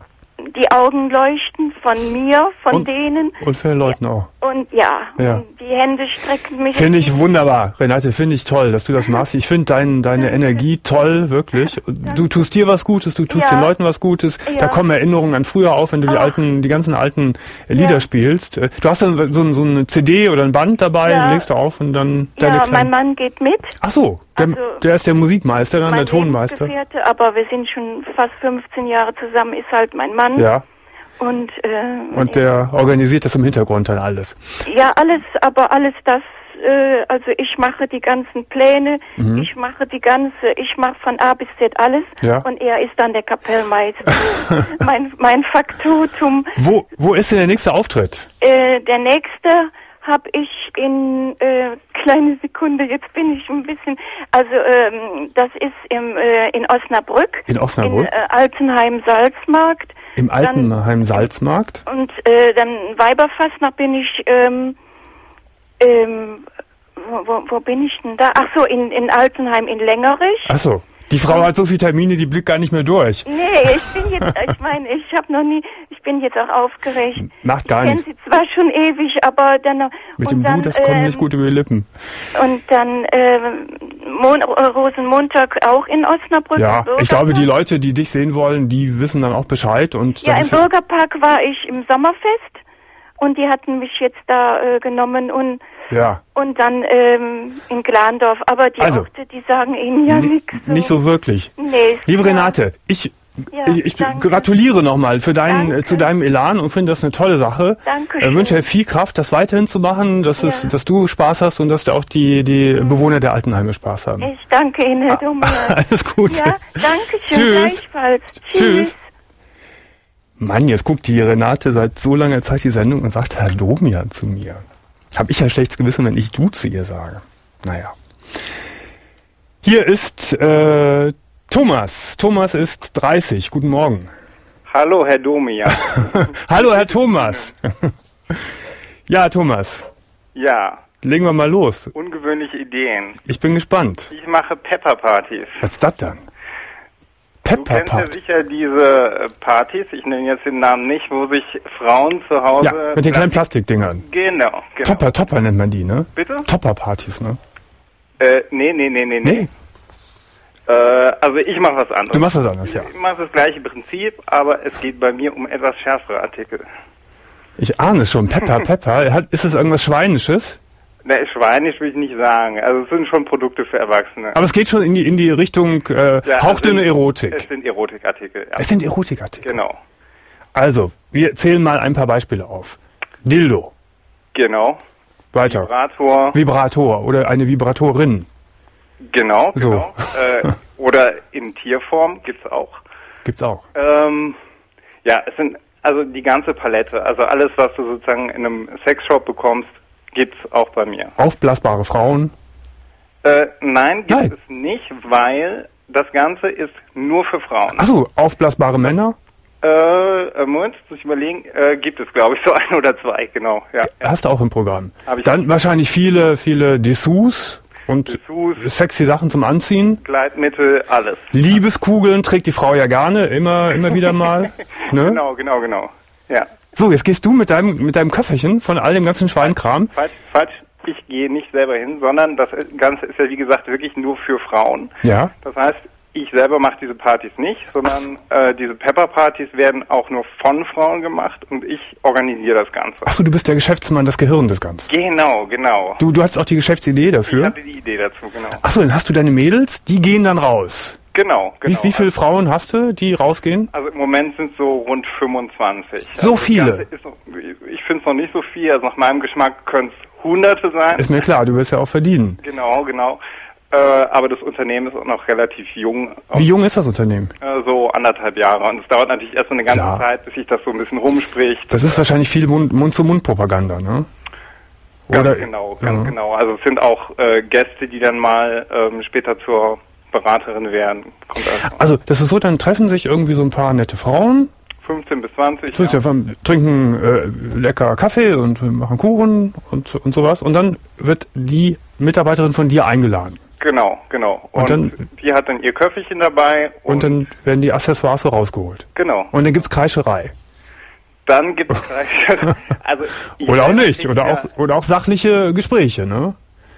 die Augen leuchten von mir, von Und- denen. Und für den Leuten auch. Und ja, Ja. und die Hände strecken mich. Finde ich wunderbar. Renate, finde ich toll, dass du das machst. Ich finde dein, deine Energie toll, wirklich. Du tust dir was Gutes, du tust Ja. den Leuten was Gutes. Ja. Da kommen Erinnerungen an früher auf, wenn du die Ach. alten, die ganzen alten Lieder Ja. spielst. Du hast dann so, so eine C D oder ein Band dabei, Ja. die legst du auf und dann deine Ja, kleinen... mein Mann geht mit. Ach so, der, Also, der ist der Musikmeister, dann mein der Tonmeister. Lebensgefährte, aber wir sind schon fast fünfzehn Jahre zusammen, ist halt mein Mann. Ja, Und, äh, und der organisiert das im Hintergrund dann alles. ja, alles, aber alles das, äh, also ich mache die ganzen Pläne, Mhm. ich mache die ganze, ich mache von A bis Z alles Ja. und er ist dann der Kapellmeister. mein, mein Faktotum. Wo, wo ist denn der nächste Auftritt? Äh, der nächste habe ich in, äh, kleine Sekunde, jetzt bin ich ein bisschen, also ähm, das ist im, äh, in Osnabrück. In Osnabrück? In äh, Altenheim-Salzmarkt. Im Altenheim Salzmarkt? Und äh, dann Weiberfastnacht bin ich, ähm, ähm, wo, wo, wo bin ich denn da? Ach so, in, in Altenheim in Längerich. Ach so. Die Frau hat so viele Termine, die blickt gar nicht mehr durch. Nee, ich bin jetzt, ich meine, ich habe noch nie, ich bin jetzt auch aufgeregt. Macht gar ich nichts. kenne sie zwar schon ewig, aber dann noch. Mit und dem dann, Du, das kommt ähm, nicht gut über die Lippen. Und dann ähm, Mon Rosenmontag auch in Osnabrück. Ja, im ich glaube, die Bürgerpark. Leute, die dich sehen wollen, die wissen dann auch Bescheid. Und Ja, das im ist Bürgerpark war ich im Sommerfest und die hatten mich jetzt da äh, genommen und ja, und dann ähm, in Glandorf. Aber die Also, Orte, die sagen ihnen ja n- nichts. nicht so wirklich. Nee, ist Liebe klar. Renate, ich, Ja, ich, ich danke. gratuliere nochmal für deinen, Danke. äh, zu deinem Elan und finde das eine tolle Sache. Dankeschön. Ich wünsche dir viel Kraft, das weiterhin zu machen, dass, es, Ja. dass du Spaß hast und dass auch die, die Bewohner der Altenheime Spaß haben. Ich danke Ihnen, Herr Domian. Alles Gute. Ja, danke schön. Tschüss. Gleichfalls. Tschüss. Mann, jetzt guckt die Renate seit so langer Zeit die Sendung und sagt Herr Domian zu mir. Hab ich ja schlechtes Gewissen, wenn ich du zu ihr sage. Naja. Hier ist äh, Thomas. Thomas ist dreißig. Guten Morgen. Hallo, Herr Domian. Hallo, Herr Thomas. Ja, Thomas. Ja, Legen wir mal los. ungewöhnliche Ideen. Ich bin gespannt. Ich mache Pepper-Partys. Was ist das dann? Du Pepper kennst ja Party. sicher diese äh, Partys, ich nenne jetzt den Namen nicht, wo sich Frauen zu Hause... Ja, mit den kleinen Plastikdingern. Genau, genau. Topper, Topper nennt man die, ne? Bitte? Topper-Partys, ne? Äh, nee, nee, nee, nee, nee. Nee, Äh, also ich mache was anderes. du machst was anderes, ja. Ich mache das gleiche Prinzip, aber es geht bei mir um etwas schärfere Artikel. Ich ahne es schon. Pepper, Pepper. Hat, ist es irgendwas Schweinisches? Na, schweinisch will ich nicht sagen. Also es sind schon Produkte für Erwachsene. Aber es geht schon in die, in die Richtung äh, Ja, hauchdünne es sind- Erotik. Es sind Erotikartikel, ja. Es sind Erotikartikel. Genau, Also, wir zählen mal ein paar Beispiele auf. Dildo. genau. Weiter. Vibrator, Vibrator oder eine Vibratorin. genau, So. genau. äh, oder in Tierform gibt's auch. Gibt's auch. Ähm, ja, es sind also die ganze Palette, also alles, was du sozusagen in einem Sexshop bekommst, gibt's auch bei mir. Aufblasbare Frauen. Äh, nein, gibt Nein. es nicht, weil das Ganze ist nur für Frauen. Ach so, aufblasbare Männer? Äh, Moment, muss ich überlegen, äh, gibt es, glaube ich, so ein oder zwei, genau, ja. Hast du auch im Programm. Hab ich Dann wahrscheinlich viele, viele Dessous und Dessous, sexy Sachen zum Anziehen. Gleitmittel, alles. Liebeskugeln trägt die Frau ja gerne, immer, immer wieder mal. Ne? Genau, genau, genau, ja. So, jetzt gehst du mit deinem, mit deinem Köfferchen von all dem ganzen Schweinkram. Falsch, falsch, ich gehe nicht selber hin, sondern das Ganze ist ja, wie gesagt, wirklich nur für Frauen. Ja. Das heißt, ich selber mache diese Partys nicht, sondern äh, diese Pepper-Partys werden auch nur von Frauen gemacht und ich organisiere das Ganze. Ach so, du bist der Geschäftsmann, das Gehirn des Ganzen. Genau, genau. Du, du hattest auch die Geschäftsidee dafür? Ich hatte die Idee dazu, genau. Ach so, dann hast du deine Mädels, die gehen dann raus. Genau, genau. Wie, wie viele Frauen hast du, die rausgehen? Also im Moment sind es so rund fünfundzwanzig. So also viele? Ist, ich finde es noch nicht so viel, also nach meinem Geschmack können es Hunderte sein. Ist mir klar, du wirst ja auch verdienen. Genau, genau. Äh, aber das Unternehmen ist auch noch relativ jung. Wie jung ist das Unternehmen? Äh, so anderthalb Jahre. Und es dauert natürlich erst so eine ganze Klar. Zeit, bis sich das so ein bisschen rumspricht. Das ist wahrscheinlich viel Mund- Mund-zu-Mund-Propaganda, ne? Ganz Oder, genau, ganz ja. genau. Also es sind auch äh, Gäste, die dann mal ähm, später zur Beraterin werden. Kommt also Also, das ist so, dann treffen sich irgendwie so ein paar nette Frauen, fünfzehn bis zwanzig. so ist ja. trinken äh, lecker Kaffee und machen Kuchen und, und sowas. Und dann wird die Mitarbeiterin von dir eingeladen. Genau, genau. Und, Und dann- die hat dann ihr Köfferchen dabei. Und, Und dann werden die Accessoires so rausgeholt. genau. Und dann gibt's Kreischerei. Dann gibt es also ich Oder auch weiß nicht. Oder ja, auch, oder auch sachliche Gespräche, ne?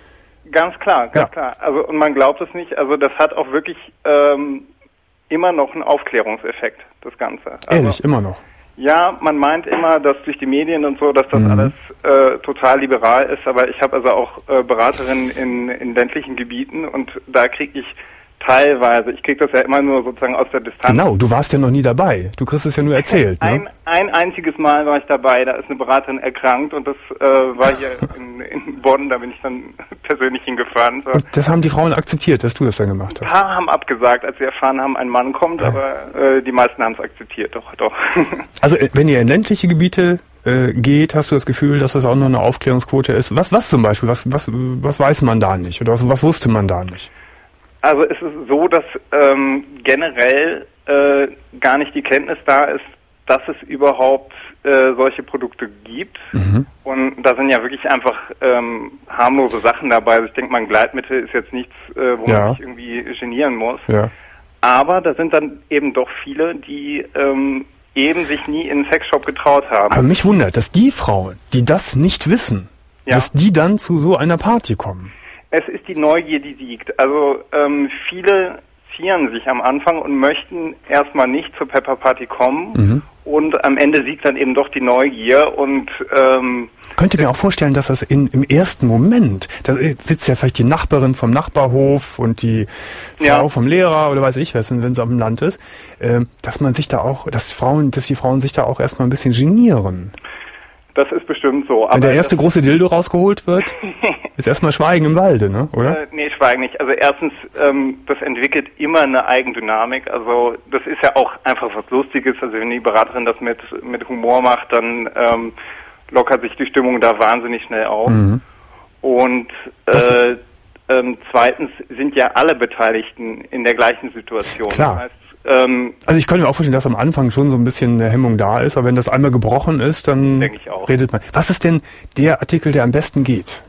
Ganz klar, ganz Ja. klar. Also und man glaubt es nicht. Also das hat auch wirklich ähm, immer noch einen Aufklärungseffekt, das Ganze. Also, Ehrlich, immer noch. Ja, man meint immer, dass durch die Medien und so, dass das Mhm. alles äh, total liberal ist, aber ich habe also auch äh, Beraterinnen in, in ländlichen Gebieten und da kriege ich teilweise, ich kriege das ja immer nur sozusagen aus der Distanz. Genau, du warst ja noch nie dabei. Du kriegst es ja nur erzählt, Ein, ne? ein einziges Mal war ich dabei, da ist eine Beraterin erkrankt und das äh, war hier in, in Bonn, da bin ich dann persönlich hingefahren. So. Und das haben die Frauen akzeptiert, dass du das dann gemacht Ein hast. paar haben abgesagt, als sie erfahren haben, ein Mann kommt, aber äh, die meisten haben es akzeptiert, doch, doch. Also, äh, wenn ihr in ländliche Gebiete äh, geht, hast du das Gefühl, dass das auch noch eine Aufklärungsquote ist? Was, was zum Beispiel? Was, was, was weiß man da nicht? Oder was, was wusste man da nicht? Also es ist so, dass ähm, generell äh, gar nicht die Kenntnis da ist, dass es überhaupt äh, solche Produkte gibt. Mhm. Und da sind ja wirklich einfach ähm, harmlose Sachen dabei. Also ich denke mal, ein Gleitmittel ist jetzt nichts, äh, wo Ja. man sich irgendwie genieren muss. Ja. Aber da sind dann eben doch viele, die ähm, eben sich nie in einen Sexshop getraut haben. Aber mich wundert, dass die Frauen, die das nicht wissen, Ja. dass die dann zu so einer Party kommen. Es ist die Neugier, die siegt. Also ähm, viele zieren sich am Anfang und möchten erstmal nicht zur Pepper Party kommen Mhm. und am Ende siegt dann eben doch die Neugier und ähm, Könnte mir auch vorstellen, dass das in, im ersten Moment, da sitzt ja vielleicht die Nachbarin vom Nachbarhof und die Frau Ja. vom Lehrer oder weiß ich was, wenn es auf dem Land ist, äh, dass man sich da auch, dass Frauen, dass die Frauen sich da auch erstmal ein bisschen genieren. das ist bestimmt so. Wenn der erste das, große Dildo rausgeholt wird, ist erstmal Schweigen im Walde, ne? Oder? äh, nee, Schweigen nicht. Also erstens, ähm, das entwickelt immer eine Eigendynamik. Also das ist ja auch einfach was Lustiges. Also wenn die Beraterin das mit mit Humor macht, dann ähm, lockert sich die Stimmung da wahnsinnig schnell auf. Mhm. Und Das- äh, ähm, zweitens sind ja alle Beteiligten in der gleichen Situation. Klar. Das heißt, ähm, Also ich könnte mir auch vorstellen, dass am Anfang schon so ein bisschen eine Hemmung da ist, aber wenn das einmal gebrochen ist, dann Denke ich auch. redet man. Was ist denn der Artikel, der am besten geht?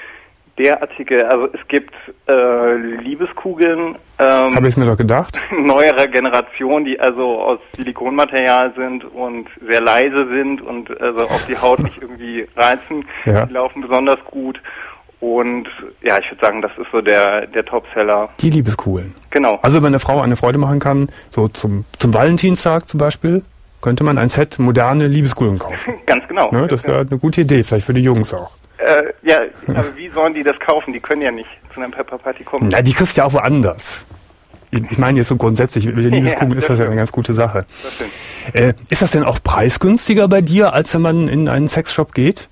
der Artikel, also es gibt äh, Liebeskugeln ähm, Habe ich mir doch gedacht. neuerer Generation, die also aus Silikonmaterial sind und sehr leise sind und also auf die Haut nicht irgendwie reizen. Ja. Die laufen besonders gut. Und ja, ich würde sagen, das ist so der der Topseller. Die Liebeskugeln. Genau. Also wenn eine Frau eine Freude machen kann, so zum, zum Valentinstag zum Beispiel, könnte man ein Set moderne Liebeskugeln kaufen. Ganz genau. Ne, das wäre eine gute Idee, vielleicht für die Jungs auch. Äh, ja, aber wie sollen die das kaufen? Die können ja nicht zu einer Pepper Party kommen. Na, die kriegst du ja auch woanders. Ich ich meine jetzt so grundsätzlich, mit den Liebeskugeln Ja, ist das das ja stimmt. eine ganz gute Sache. Das stimmt. Äh, ist das denn auch preisgünstiger bei dir, als wenn man in einen Sexshop geht?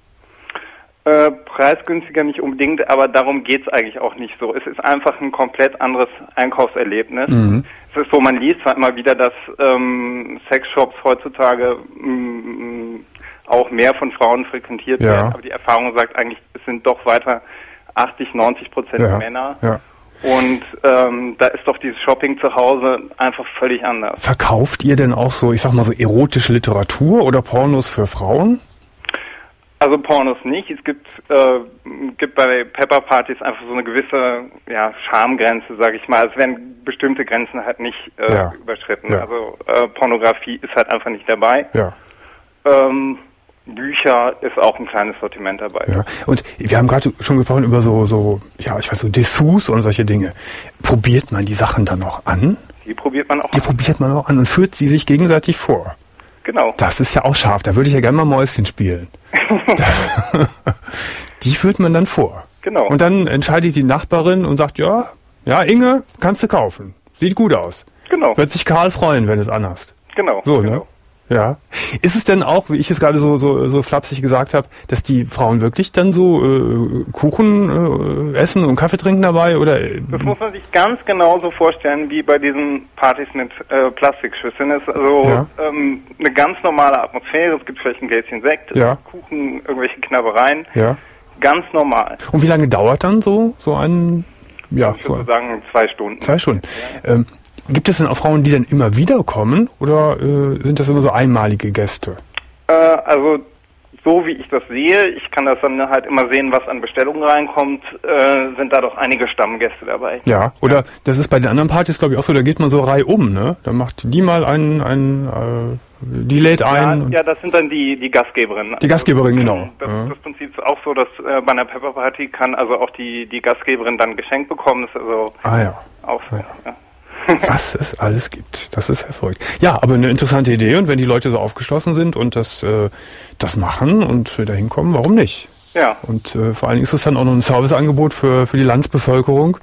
Äh, preisgünstiger nicht unbedingt, aber darum geht's eigentlich auch nicht so. Es ist einfach ein komplett anderes Einkaufserlebnis. Mhm. Es ist so, man liest zwar immer wieder, dass ähm, Sexshops heutzutage mm, auch mehr von Frauen frequentiert Ja. werden, aber die Erfahrung sagt eigentlich, es sind doch weiter achtzig, neunzig Prozent Ja, Männer. ja. Und ähm, da ist doch dieses Shopping zu Hause einfach völlig anders. Verkauft ihr denn auch so, ich sag mal so erotische Literatur oder Pornos für Frauen? Also Pornos nicht. Es gibt äh, gibt bei Pepper-Partys einfach so eine gewisse ja, Schamgrenze, sage ich mal. Es werden bestimmte Grenzen halt nicht äh, ja. überschritten. Ja. Also äh, Pornografie ist halt einfach nicht dabei. Ja. Ähm, Bücher ist auch ein kleines Sortiment dabei. Ja. Und wir haben gerade schon gesprochen über so, so, ja, ich weiß so, Dessous und solche Dinge. Probiert man die Sachen dann auch an? Die probiert man auch Die an. probiert man auch an und führt sie sich gegenseitig vor. Genau. Das ist ja auch scharf. Da würde ich ja gerne mal Mäuschen spielen. Die führt man dann vor. Genau. Und dann entscheidet die Nachbarin und sagt, ja, ja, Inge, kannst du kaufen. Sieht gut aus. Genau. Wird sich Karl freuen, wenn du es anhast. Genau. So, genau. ne? Ja. Ist es denn auch, wie ich es gerade so, so, so flapsig gesagt habe, dass die Frauen wirklich dann so äh, Kuchen äh, essen und Kaffee trinken dabei? Oder? Äh, das muss man sich ganz genauso vorstellen wie bei diesen Partys mit äh, Plastikschüsseln. Es ist also ja. ähm, eine ganz normale Atmosphäre. Es gibt vielleicht ein Gläschen Sekt, ja. Kuchen, irgendwelche Knabbereien. Ja. Ganz normal. Und wie lange dauert dann so, so ein... Ja, ich würde sagen zwei Stunden. Zwei Stunden. Ja. Ähm, Gibt es denn auch Frauen, die dann immer wieder kommen oder äh, sind das immer so einmalige Gäste? Äh, also so wie ich das sehe, ich kann das dann halt immer sehen, was an Bestellungen reinkommt, äh, sind da doch einige Stammgäste dabei. Ja, oder ja. Das ist bei den anderen Partys, glaube ich, auch so, da geht man so reihum, ne? Da macht die mal einen, einen äh, die lädt ein. Ja, ja, das sind dann die, die Gastgeberinnen. Die Gastgeberin, also, genau. Das, ja. das Prinzip ist auch so, dass äh, bei einer Pepper Party kann also auch die, die Gastgeberin dann geschenkt bekommen. Das ist also ah ja. auch so, ja. ja. Was es alles gibt. Das ist hervorragend. Ja, aber eine interessante Idee und wenn die Leute so aufgeschlossen sind und das, äh, das machen und da hinkommen, warum nicht? Ja. Und äh, vor allen Dingen ist es dann auch noch ein Serviceangebot für, für die Landbevölkerung,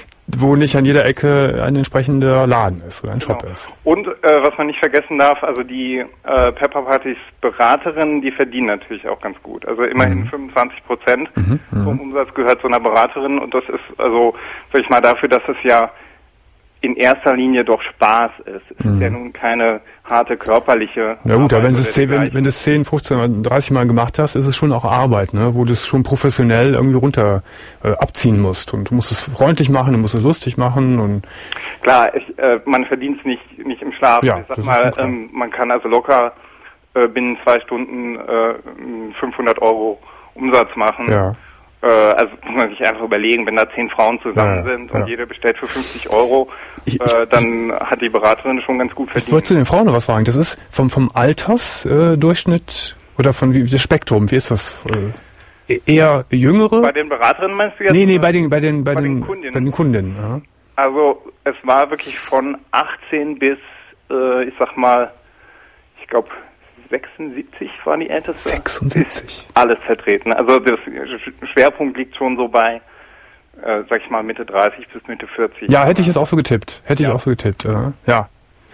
wo nicht an jeder Ecke ein entsprechender Laden ist oder ein Shop genau. ist. Und äh, was man nicht vergessen darf, also die äh, Pepper Partys Beraterinnen, die verdienen natürlich auch ganz gut. Also immerhin mhm. fünfundzwanzig Prozent mhm, vom Umsatz gehört zu einer Beraterin und das ist also, sag ich mal, dafür, dass es ja in erster Linie doch Spaß ist. Es mhm. ist ja nun keine harte körperliche Ja gut, aber wenn, es zehn, wenn, wenn du es zehn, fünfzehn, dreißig Mal gemacht hast, ist es schon auch Arbeit, ne? Wo du es schon professionell irgendwie runter äh, abziehen musst. Und du musst es freundlich machen, du musst es lustig machen. Und klar, ich, äh, man verdient es nicht, nicht im Schlaf. Ja, ich sag mal, ähm, man kann also locker äh, binnen zwei Stunden äh, fünfhundert Euro Umsatz machen. Ja. Also muss man sich einfach überlegen, wenn da zehn Frauen zusammen ja, sind ja. und jeder bestellt für fünfzig Euro, ich, ich, äh, dann hat die Beraterin schon ganz gut verdient. Ich wollte zu den Frauen noch was sagen. Das ist vom, vom Altersdurchschnitt äh, oder von wie das Spektrum, wie ist das? Äh, eher jüngere? Bei den Beraterinnen meinst du jetzt? Nee, nee, bei den, bei den, bei, bei den, den Kundinnen. Bei den Kundinnen ja. Also es war wirklich von achtzehn bis, äh, ich sag mal, ich glaube, sechsundsiebzig waren die älteste. sechsundsiebzig. Alles vertreten. Also der Schwerpunkt liegt schon so bei, äh, sag ich mal, Mitte dreißig bis Mitte vierzig. Ja, hätte ich es auch so getippt. Hätte ja. ich auch so getippt. Äh, ja.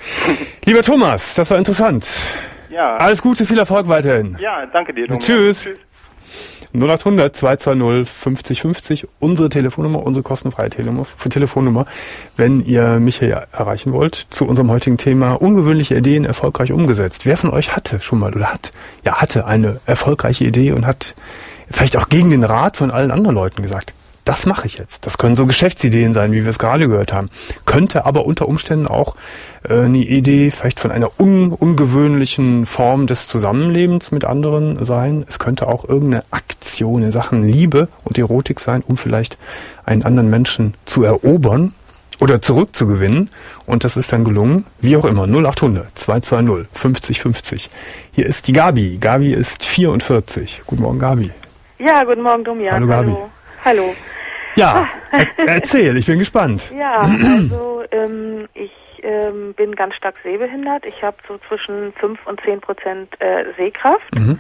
Lieber Thomas, das war interessant. Ja. Alles Gute, viel Erfolg weiterhin. Ja, danke dir, Thomas. Tschüss. Tschüss. null acht hundert zwei zwei null fünfzig fünfzig, unsere Telefonnummer, unsere kostenfreie Telefonnummer, wenn ihr mich hier erreichen wollt, zu unserem heutigen Thema ungewöhnliche Ideen erfolgreich umgesetzt. Wer von euch hatte schon mal oder hat, ja, hatte eine erfolgreiche Idee und hat vielleicht auch gegen den Rat von allen anderen Leuten gesagt, das mache ich jetzt. Das können so Geschäftsideen sein, wie wir es gerade gehört haben. Könnte aber unter Umständen auch äh, eine Idee vielleicht von einer un- ungewöhnlichen Form des Zusammenlebens mit anderen sein. Es könnte auch irgendeine Aktion in Sachen Liebe und Erotik sein, um vielleicht einen anderen Menschen zu erobern oder zurückzugewinnen. Und das ist dann gelungen. Wie auch immer. null acht hundert zwei zwei null fünfzig fünfzig. Hier ist die Gabi. Gabi ist vierundvierzig. Guten Morgen, Gabi. Ja, guten Morgen, Domian. Hallo, Gabi. Hallo. Hallo. Ja, er- erzähl, ich bin gespannt. Ja, also ähm, ich ähm, bin ganz stark sehbehindert. Ich habe so zwischen fünf und zehn Prozent äh, Sehkraft. Mhm.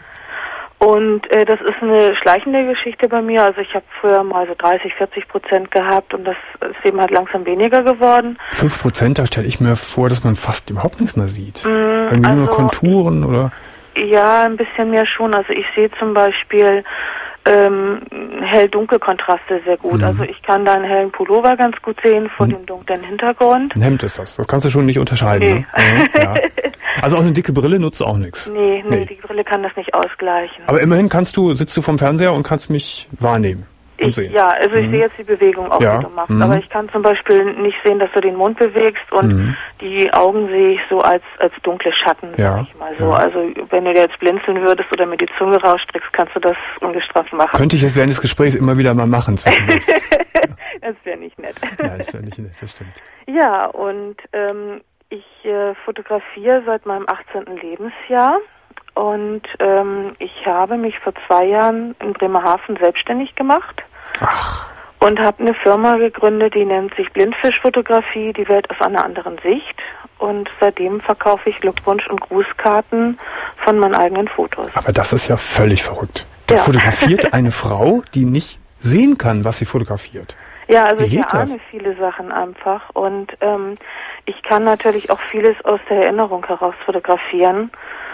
Und äh, das ist eine schleichende Geschichte bei mir. Also ich habe früher mal so dreißig, vierzig Prozent gehabt und das ist eben halt langsam weniger geworden. Fünf Prozent, da stelle ich mir vor, dass man fast überhaupt nichts mehr sieht. Mm, Irgendwie nur also, Konturen oder... Ja, ein bisschen mehr schon. Also ich sehe zum Beispiel ähm, Hell-Dunkel-Kontraste sehr gut. Mhm. Also ich kann da einen hellen Pullover ganz gut sehen vor mhm. dem dunklen Hintergrund. Ein Hemd ist das. Das kannst du schon nicht unterscheiden. Nee. Ne? Ja. Also auch eine dicke Brille nutzt auch nichts. Nee, nee, Nee. die Brille kann das nicht ausgleichen. Aber immerhin kannst du, sitzt du vom Fernseher und kannst mich wahrnehmen. und ich, sehen. Ja, also ich Mhm. sehe jetzt die Bewegung auch, Ja. die du machst. Mhm. Aber ich kann zum Beispiel nicht sehen, dass du den Mund bewegst und Mhm. die Augen sehe ich so als, als dunkle Schatten, Ja. sag ich mal so. Ja. Also wenn du jetzt blinzeln würdest oder mir die Zunge rausstreckst, kannst du das ungestraft machen. Könnte ich das während des Gesprächs immer wieder mal machen zwischendurch. Das wäre nicht nett. Ja, das wäre nicht nett, das stimmt. Ja, und ähm, ich äh, fotografiere seit meinem achtzehnten Lebensjahr und ähm, ich habe mich vor zwei Jahren in Bremerhaven selbstständig gemacht. Ach. Und habe eine Firma gegründet, die nennt sich Blindfischfotografie, die Welt aus einer anderen Sicht. Und seitdem verkaufe ich Glückwunsch- und Grußkarten von meinen eigenen Fotos. Aber das ist ja völlig verrückt. Da Ja. fotografiert eine Frau, die nicht sehen kann, was sie fotografiert. Ja, also Wie ich geht erahne das? viele Sachen einfach. Und ähm, ich kann natürlich auch vieles aus der Erinnerung heraus fotografieren.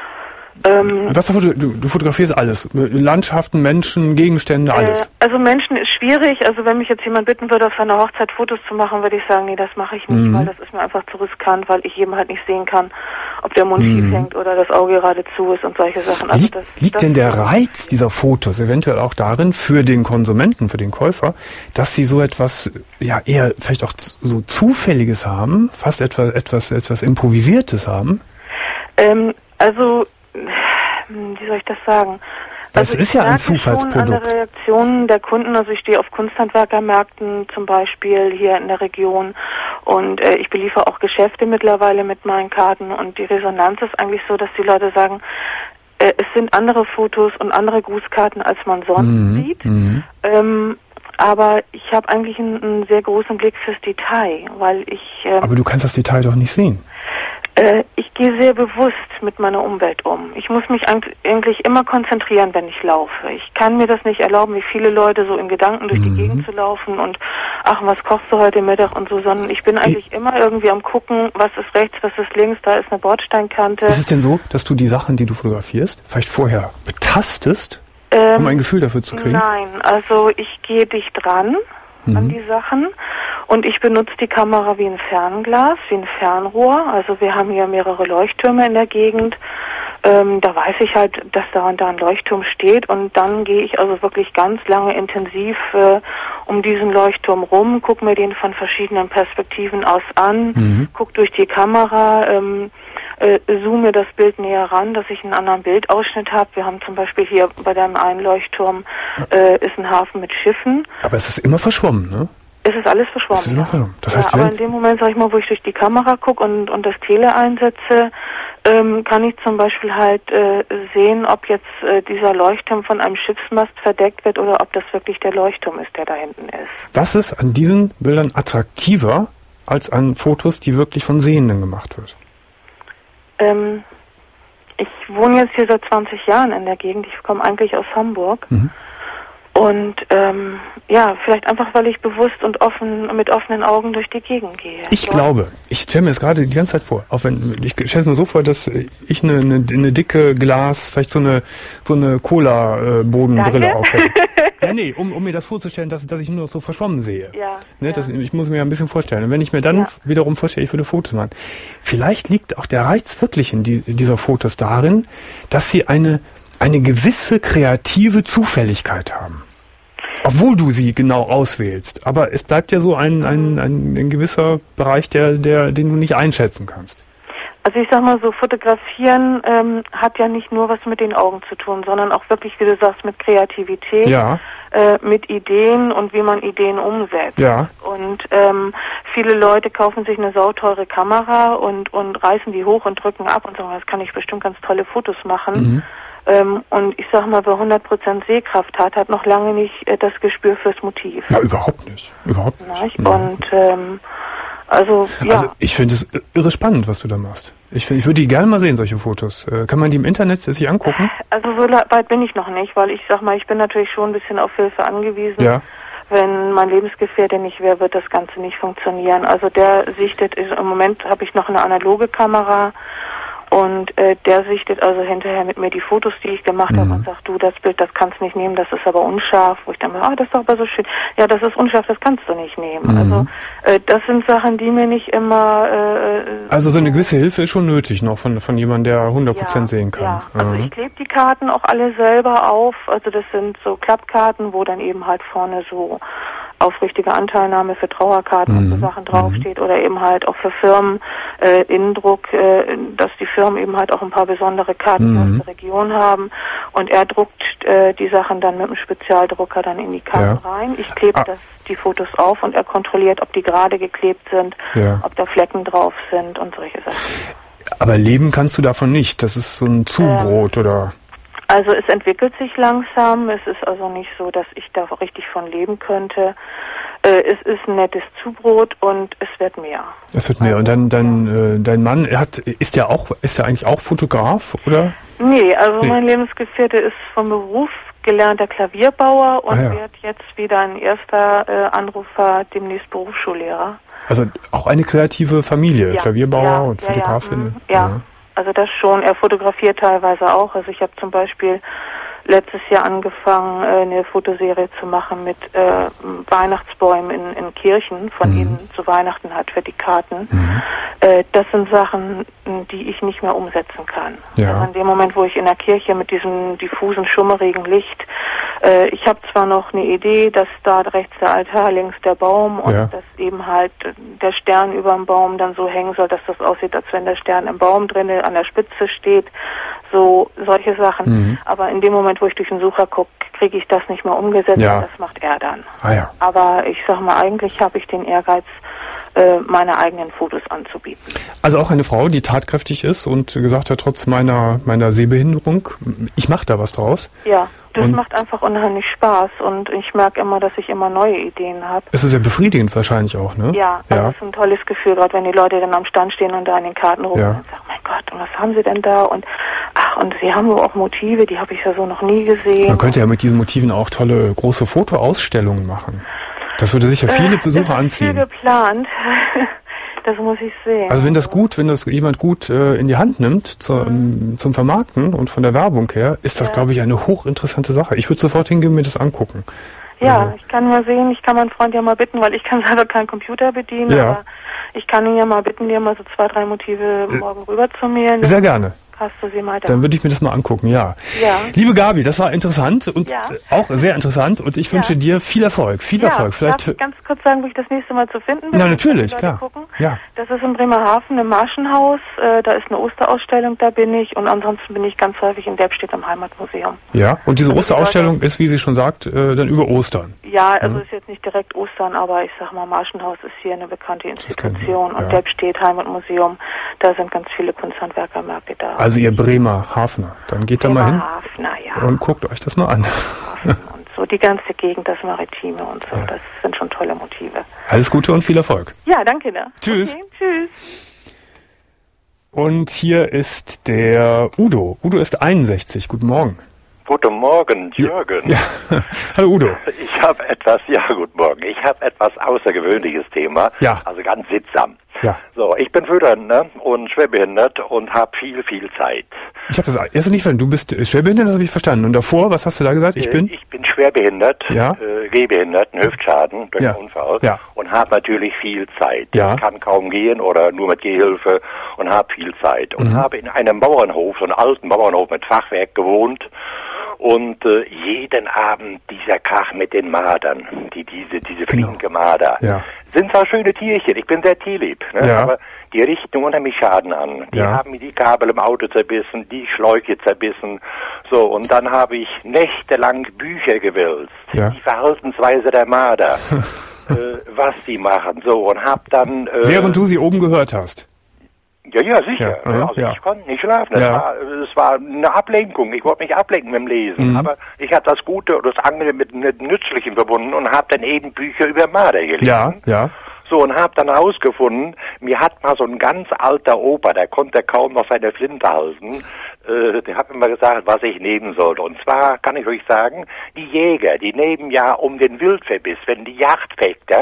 Ähm, Was du, du, du fotografierst alles. Landschaften, Menschen, Gegenstände, alles. Äh, also Menschen ist schwierig. Also wenn mich jetzt jemand bitten würde, auf seiner Hochzeit Fotos zu machen, würde ich sagen, nee, das mache ich nicht, Mhm. weil das ist mir einfach zu riskant, weil ich eben halt nicht sehen kann, ob der Mund Mhm. schief hängt oder das Auge gerade zu ist und solche Sachen. Also Liegt, das, liegt das denn der Reiz dieser Fotos eventuell auch darin, für den Konsumenten, für den Käufer, dass sie so etwas, ja eher vielleicht auch z- so Zufälliges haben, fast etwas, etwas, etwas Improvisiertes haben? Ähm, also, wie soll ich das sagen? Das Also ist ich ja ein merke schon Zufallsprodukt. an der Reaktionen der Kunden. Also ich stehe auf Kunsthandwerkermärkten zum Beispiel hier in der Region und äh, ich beliefere auch Geschäfte mittlerweile mit meinen Karten und die Resonanz ist eigentlich so, dass die Leute sagen, äh, es sind andere Fotos und andere Grußkarten, als man sonst Mhm. sieht. Mhm. Ähm, aber ich habe eigentlich einen, einen sehr großen Blick fürs Detail, weil ich ähm, Aber du kannst das Detail doch nicht sehen. äh, ich gehe sehr bewusst mit meiner Umwelt um. Ich muss mich eigentlich immer konzentrieren, wenn ich laufe. Ich kann mir das nicht erlauben, wie viele Leute so in Gedanken durch Mhm. die Gegend zu laufen und ach, was kochst du heute Mittag und so, sondern ich bin eigentlich ich immer irgendwie am gucken, was ist rechts, was ist links, da ist eine Bordsteinkante. Ist es denn so, dass du die Sachen, die du fotografierst, vielleicht vorher betastest, Ähm, um ein Gefühl dafür zu kriegen? Nein, also ich gehe dicht dran Mhm. an die Sachen und ich benutze die Kamera wie ein Fernglas, wie ein Fernrohr. Also wir haben hier mehrere Leuchttürme in der Gegend. Ähm, da weiß ich halt, dass da und da ein Leuchtturm steht und dann gehe ich also wirklich ganz lange intensiv äh, um diesen Leuchtturm rum, gucke mir den von verschiedenen Perspektiven aus an, Mhm. gucke durch die Kamera, ähm, äh, zoome das Bild näher ran, dass ich einen anderen Bildausschnitt habe. Wir haben zum Beispiel hier bei dem einen Leuchtturm äh, ist ein Hafen mit Schiffen. Aber es ist immer verschwommen, ne? Es ist alles verschwommen. Es ist immer ja. verschwommen. Das ja, heißt, aber wenn- in dem Moment, sag ich mal, wo ich durch die Kamera gucke und, und das Tele einsetze, ähm, kann ich zum Beispiel halt äh, sehen, ob jetzt äh, dieser Leuchtturm von einem Schiffsmast verdeckt wird oder ob das wirklich der Leuchtturm ist, der da hinten ist. Was ist an diesen Bildern attraktiver als an Fotos, die wirklich von Sehenden gemacht wird? Ähm, ich wohne jetzt hier seit zwanzig Jahren in der Gegend. Ich komme eigentlich aus Hamburg. Mhm. Und ähm, ja, vielleicht einfach, weil ich bewusst und offen mit offenen Augen durch die Gegend gehe. Ich Dort- glaube, ich stelle mir das gerade die ganze Zeit vor, auch wenn, ich stelle es mir so vor, dass ich eine, eine, eine dicke Glas, vielleicht so eine, so eine Cola-Bodenbrille Danke. aufhätte. Ja, nee, um, um mir das vorzustellen, dass, dass ich nur noch so verschwommen sehe. Ja, Ne, ja. das, ich muss mir ja ein bisschen vorstellen. Und wenn ich mir dann Ja. wiederum vorstelle, ich würde Fotos machen. Vielleicht liegt auch der Reiz wirklich in die, dieser Fotos darin, dass sie eine, eine gewisse kreative Zufälligkeit haben. Obwohl du sie genau auswählst. Aber es bleibt ja so ein, ein, ein, ein gewisser Bereich, der, der, den du nicht einschätzen kannst. Also ich sag mal so, fotografieren ähm, hat ja nicht nur was mit den Augen zu tun, sondern auch wirklich, wie du sagst, mit Kreativität, Ja, äh, mit Ideen und wie man Ideen umsetzt. ja. Und ähm, viele Leute kaufen sich eine sauteure Kamera und, und reißen die hoch und drücken ab und sagen, das kann ich bestimmt ganz tolle Fotos machen. Mhm. Ähm, und ich sag mal, wer hundert Prozent Sehkraft hat, hat noch lange nicht äh, das Gespür fürs Motiv. Ja, überhaupt nicht. Überhaupt nicht. Nicht? Mhm. Und ähm, also, ja. Also ich finde es irre spannend, was du da machst. Ich, find, ich würde die gerne mal sehen, solche Fotos. Äh, kann man die im Internet sich angucken? Also so la- weit bin ich noch nicht, weil ich sag mal, ich bin natürlich schon ein bisschen auf Hilfe angewiesen. Ja. Wenn mein Lebensgefährte nicht wäre, wird das Ganze nicht funktionieren. Also der sichtet, ist, im Moment habe ich noch eine analoge Kamera Und äh, der sichtet also hinterher mit mir die Fotos, die ich gemacht mhm. habe und sagt, du, das Bild, das kannst du nicht nehmen, das ist aber unscharf. Wo ich dann mal, ah, das ist doch aber so schön. Ja, das ist unscharf, das kannst du nicht nehmen. Mhm. Also äh, das sind Sachen, die mir nicht immer... Äh, also so eine gewisse Hilfe ist schon nötig noch von von jemandem, der hundert Prozent ja, sehen kann. Ja, also mhm. ich klebe die Karten auch alle selber auf. Also das sind so Klappkarten, wo dann eben halt vorne so aufrichtige Anteilnahme für Trauerkarten mhm. und so Sachen draufsteht oder eben halt auch für Firmen äh, Innendruck, äh, dass die Firmen eben halt auch ein paar besondere Karten mhm. aus der Region haben und er druckt äh, die Sachen dann mit einem Spezialdrucker dann in die Karten ja. rein. Ich klebe ah. das, die Fotos auf und er kontrolliert, ob die gerade geklebt sind, ja. ob da Flecken drauf sind und solche Sachen. Aber leben kannst du davon nicht, das ist so ein Zubrot ähm, oder... Also es entwickelt sich langsam, es ist also nicht so, dass ich da richtig von leben könnte. Äh, es ist ein nettes Zubrot und es wird mehr. Es wird mehr. Also, und dann, dann ja. äh, dein Mann, er hat, ist ja auch, ist ja eigentlich auch Fotograf, oder? Nee, also nee. mein Lebensgefährte ist vom Beruf gelernter Klavierbauer und ah, ja. wird jetzt wieder ein erster äh, Anrufer, demnächst Berufsschullehrer. Also auch eine kreative Familie, ja. Klavierbauer ja, und ja, Fotografin. Ja, ja. ja. Also das schon. Er fotografiert teilweise auch. Also ich habe zum Beispiel letztes Jahr angefangen, eine Fotoserie zu machen mit äh, Weihnachtsbäumen in, in Kirchen, von mhm. ihnen zu Weihnachten halt für die Karten. Mhm. Äh, das sind Sachen, die ich nicht mehr umsetzen kann. Ja. Also in dem Moment, wo ich in der Kirche mit diesem diffusen, schummerigen Licht, äh, ich habe zwar noch eine Idee, dass da rechts der Altar, links der Baum und ja. dass eben halt der Stern über dem Baum dann so hängen soll, dass das aussieht, als wenn der Stern im Baum drinne an der Spitze steht. So, solche Sachen. Mhm. Aber in dem Moment, wo ich durch den Sucher gucke, kriege ich das nicht mehr umgesetzt ja. und das macht er dann. Ah, ja. Aber ich sag mal, eigentlich habe ich den Ehrgeiz, äh, meine eigenen Fotos anzubieten. Also auch eine Frau, die tatkräftig ist und gesagt hat, trotz meiner meiner Sehbehinderung, ich mache da was draus. Ja, das und macht einfach unheimlich Spaß und ich merke immer, dass ich immer neue Ideen habe. Es ist ja befriedigend wahrscheinlich auch, ne? Ja, also ja. es ist ein tolles Gefühl, gerade wenn die Leute dann am Stand stehen und da an den Karten rum ja. und sagen, mein Gott, und was haben sie denn da? Und ach, und sie haben auch Motive, die habe ich ja so noch nie gesehen. Man könnte ja mit diesen Motiven auch tolle große Fotoausstellungen machen. Das würde sicher viele äh, Besucher anziehen. Das ist viel geplant. Das muss ich sehen. Also wenn das gut, wenn das jemand gut äh, in die Hand nimmt zur, mhm. zum Vermarkten und von der Werbung her, ist das, ja. glaube ich, eine hochinteressante Sache. Ich würde sofort hingehen und mir das angucken. Ja, äh, ich kann mal sehen, ich kann meinen Freund ja mal bitten, weil ich kann selber keinen Computer bedienen, ja. aber ich kann ihn ja mal bitten, dir mal so zwei, drei Motive äh, morgen rüber zu mailen. Sehr gerne. Hast du sie mal da? Dann würde ich mir das mal angucken, ja. ja. Liebe Gabi, das war interessant und ja. auch sehr interessant und ich wünsche ja. dir viel Erfolg, viel ja. Erfolg. Vielleicht Darf ich ganz kurz sagen, wo ich das nächste Mal zu finden bin? Na, natürlich, klar. Gucken? Ja. Das ist in Bremerhaven im Marschenhaus, äh, da ist eine Osterausstellung, da bin ich und ansonsten bin ich ganz häufig in Delbstedt im Heimatmuseum. Ja, und diese also Osterausstellung ist, wie sie schon sagt, äh, dann über Ostern. Ja, also mhm. ist jetzt nicht direkt Ostern, aber ich sag mal, Marschenhaus ist hier eine bekannte Institution und ja. Delbstedt Heimatmuseum, da sind ganz viele Kunsthandwerkermärkte da. Also ihr Bremer Hafner, dann geht da mal hin ja. und guckt euch das mal an. Und so die ganze Gegend, das Maritime und so, ja. das sind schon tolle Motive. Alles Gute und viel Erfolg. Ja, danke dir. Tschüss. Okay, tschüss. Und hier ist der Udo. Udo ist einundsechzig. Guten Morgen. Guten Morgen, Jürgen. Ja. Ja. Hallo Udo. Ich habe etwas, ja, guten Morgen. Ich habe etwas außergewöhnliches Thema. Ja. Also ganz sittsam. Ja. So, ich bin Födernder und schwerbehindert und habe viel, viel Zeit. Ich habe das erst nicht verstanden. Du bist schwerbehindert, das habe ich verstanden. Und davor, was hast du da gesagt? Ich bin? Ich bin schwerbehindert, ja. äh, gehbehindert, einen Hüftschaden durch ja. einen Unfall ja. und habe natürlich viel Zeit. Ja. Ich kann kaum gehen oder nur mit Gehhilfe und habe viel Zeit. Und mhm. habe in einem Bauernhof, so einem alten Bauernhof mit Fachwerk gewohnt. Und äh, jeden Abend dieser Krach mit den Madern, die diese diese genau. flinke Marder, ja. sind zwar schöne Tierchen, ich bin sehr tierlieb, ne? Ja. aber die richten unheimlich Schaden an. Die ja. haben mir die Kabel im Auto zerbissen, die Schläuche zerbissen, so, und dann habe ich nächtelang Bücher gewälzt, ja. die Verhaltensweise der Marder, äh, was die machen, so, und hab dann... Äh, Während du sie oben gehört hast? Ja, ja, sicher. Ja, aha, also ja. ich konnte nicht schlafen. Das, ja. war, das war eine Ablenkung. Ich wollte mich ablenken mit dem Lesen. Mhm. Aber ich hatte das Gute und das Angenehme mit dem Nützlichen verbunden und habe dann eben Bücher über Marder gelesen. Ja, ja. So, und habe dann herausgefunden, mir hat mal so ein ganz alter Opa, der konnte kaum noch seine Flinte halten, äh, der hat mir mal gesagt, was ich nehmen sollte. Und zwar kann ich euch sagen, die Jäger, die nehmen ja um den Wildverbiss, wenn die Jagdpächter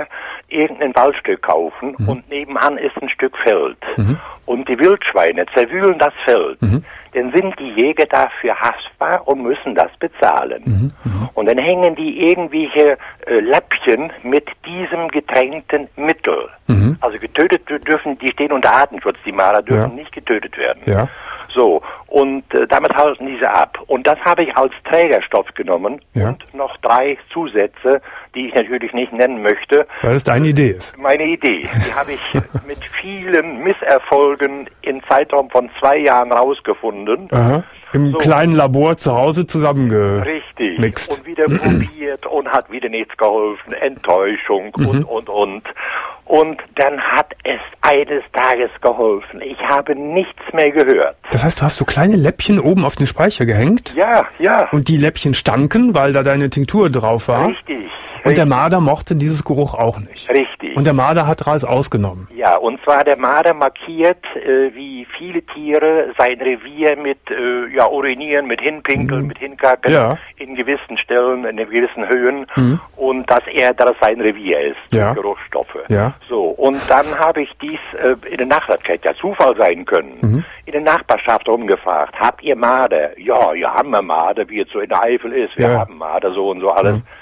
irgendein Waldstück kaufen Mhm. und nebenan ist ein Stück Feld. Mhm. Und die Wildschweine zerwühlen das Feld. Mhm. Dann sind die Jäger dafür haftbar und müssen das bezahlen. Mhm. Mhm. Und dann hängen die irgendwelche äh, Läppchen mit diesem getränkten Mittel. Mhm. Also getötet dürfen, die stehen unter Artenschutz, die Marder dürfen Ja. nicht getötet werden. Ja. So, und äh, damit halten diese ab. Und das habe ich als Trägerstoff genommen Ja. und noch drei Zusätze, die ich natürlich nicht nennen möchte. Weil das deine Idee ist. Meine Idee, die habe ich mit vielen Misserfolgen im Zeitraum von zwei Jahren rausgefunden. Aha. Im So. kleinen Labor zu Hause zusammengemixt. Richtig. Und wieder probiert und hat wieder nichts geholfen. Enttäuschung Mhm. und, und, und. Und dann hat es eines Tages geholfen. Ich habe nichts mehr gehört. Das heißt, du hast so kleine Läppchen oben auf den Speicher gehängt Ja, ja. und die Läppchen stanken, weil da deine Tinktur drauf war. Richtig. Und der richtig, Marder mochte dieses Geruch auch nicht. Richtig. Und der Marder hat Reis ausgenommen. Ja, und zwar der Marder markiert, äh, wie viele Tiere sein Revier mit äh, ja, Urinieren, mit Hinpinkeln, Mhm. mit Hinkacken Ja. in gewissen Stellen, in gewissen Höhen Mhm. und dass er das sein Revier ist, Ja. Geruchsstoffe. Ja. So, und dann habe ich dies äh, in der Nachbarschaft, hätte ja Zufall sein können, Mhm. in der Nachbarschaft rumgefragt, habt ihr Marder? Ja, ja, haben wir Marder, wie es so in der Eifel ist, wir Ja. haben Marder, so und so alles. Mhm.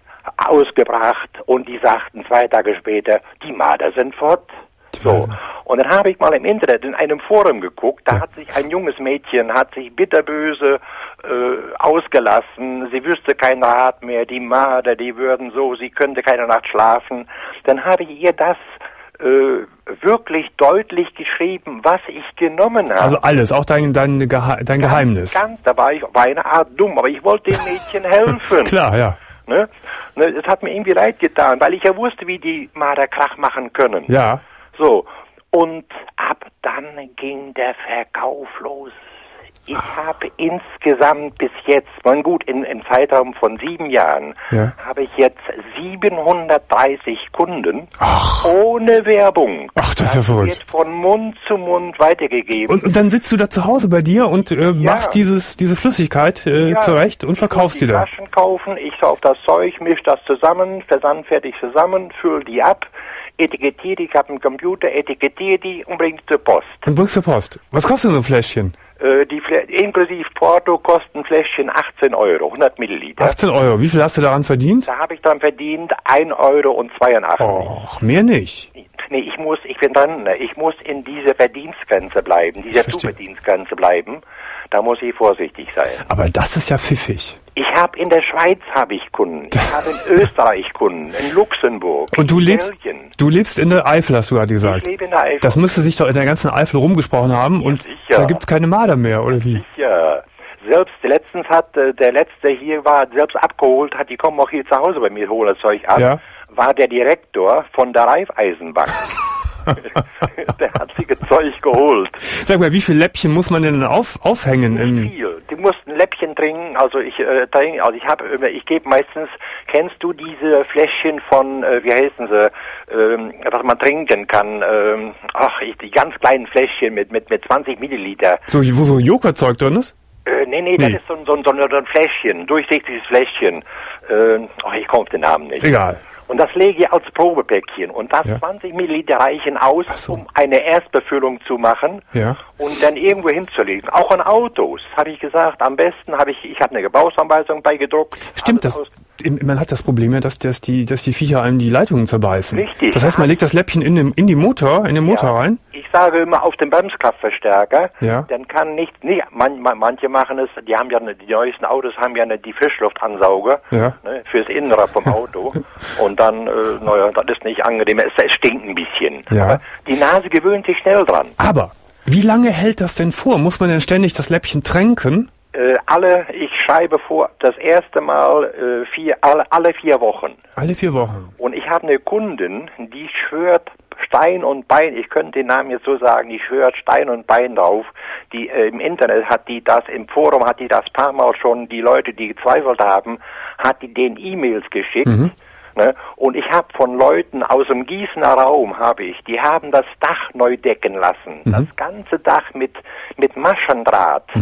Ausgebracht und die sagten zwei Tage später, die Marder sind fort. So. Und dann habe ich mal im Internet in einem Forum geguckt, da Ja. hat sich ein junges Mädchen, hat sich bitterböse äh, ausgelassen, sie wüsste keinen Rat mehr, die Marder, die würden so, sie könnte keine Nacht schlafen. Dann habe ich ihr das äh, wirklich deutlich geschrieben, was ich genommen habe. Also alles, auch dein, dein, Geha dein Geheimnis. Ganz, da war ich, war eine Art dumm, aber ich wollte dem Mädchen helfen. Klar, ja. Ne? Ne, es hat mir irgendwie leid getan, weil ich ja wusste, wie die Marder Krach machen können. Ja. So, und ab dann ging der Verkauf los. Ich habe insgesamt bis jetzt, man gut, in, im Zeitraum von sieben Jahren, Ja. habe ich jetzt siebenhundertdreißig Kunden Ach. ohne Werbung. Ach, das ist ja verrückt. Wird von Mund zu Mund weitergegeben. Und, und dann sitzt du da zu Hause bei dir und äh, machst dieses, diese Flüssigkeit äh, Ja, zurecht und ich verkaufst muss die da. Flaschen kaufen, ich sauf das Zeug, misch das zusammen, versandfertig zusammen, füll die ab, etikettiere die, ich habe einen Computer, etikettiere die und bring zur Post. Und bringst zur Post. Was kostet so ein Fläschchen? Äh, die Flä inklusive Porto kosten Fläschchen achtzehn Euro, hundert Milliliter. achtzehn Euro. Wie viel hast du daran verdient? Da habe ich dann verdient ein Euro zweiundachtzig. Och, mehr nicht. Nee, ich muss, ich bin dran, ne, ich muss in dieser Verdienstgrenze bleiben, dieser verstehe. Zuverdienstgrenze bleiben. Da muss ich vorsichtig sein. Aber das ist ja pfiffig. Ich habe in der Schweiz habe ich Kunden, ich habe in Österreich Kunden, in Luxemburg, Und du in lebst, Belgien. du lebst in der Eifel, hast du gerade gesagt. Ich lebe in der Eifel. Das müsste sich doch in der ganzen Eifel rumgesprochen haben und sicher. da gibt's keine Marder mehr, oder wie? Ja, selbst letztens hat äh, der letzte hier war selbst abgeholt, hat die kommen auch hier zu Hause bei mir holen das Zeug ab. Ja. War der Direktor von der Raiffeisenbank. Der hat sich das Zeug geholt. Sag mal, wie viel Läppchen muss man denn auf, aufhängen? Im, Viel. Die mussten Läppchen trinken. Also ich äh, trinke, also ich habe, ich gebe meistens. Kennst du diese Fläschchen von, äh, wie heißen sie, ähm, was man trinken kann? Ähm, ach, ich, die ganz kleinen Fläschchen mit mit mit zwanzig Milliliter. so, wo so Joghurtzeug drin ist? Äh, nee, nee, Nee. das ist so, ein- so, ein- so, ein- so ein Fläschchen, durchsichtiges Fläschchen. Ähm, ach, ich komme auf den Namen nicht. Egal. Und das lege ich als Probepäckchen. Und das Ja. zwanzig Milliliter reichen aus, Ach so. um eine Erstbefüllung zu machen Ja. und dann irgendwo hinzulegen. Auch an Autos, habe ich gesagt. Am besten habe ich, ich habe eine Gebrauchsanweisung beigedruckt. Stimmt, das, Alles aus- im- man hat das Problem ja, dass, dass, die, dass die Viecher einem die Leitungen zerbeißen. Richtig. Das heißt, man legt das Läppchen in, den, in die Motor, in den Motor Ja. rein. Ich sage immer auf den Bremskraftverstärker, Ja. dann kann nicht, nee, man, man, manche machen es, die haben ja, eine, die neuesten Autos haben ja eine, die Frischluftansauger Ja. ne, fürs Innere vom Auto und dann, äh, naja, das ist nicht angenehm, es, es stinkt ein bisschen. Ja. Aber die Nase gewöhnt sich schnell dran. Aber wie lange hält das denn vor? Muss man denn ständig das Läppchen tränken? Äh, alle, ich schreibe vor, das erste Mal äh, vier, alle, alle vier Wochen. Alle vier Wochen. Und ich habe eine Kundin, die schwört Stein und Bein, ich könnte den Namen jetzt so sagen, die schwört Stein und Bein drauf. Die äh, im Internet hat die das, im Forum hat die das paar Mal schon, die Leute, die gezweifelt haben, hat die den E-Mails geschickt. Mhm. Ne? Und ich habe von Leuten aus dem Gießener Raum, habe ich, die haben das Dach neu decken lassen. Mhm. Das ganze Dach mit, mit Maschendraht. Mhm.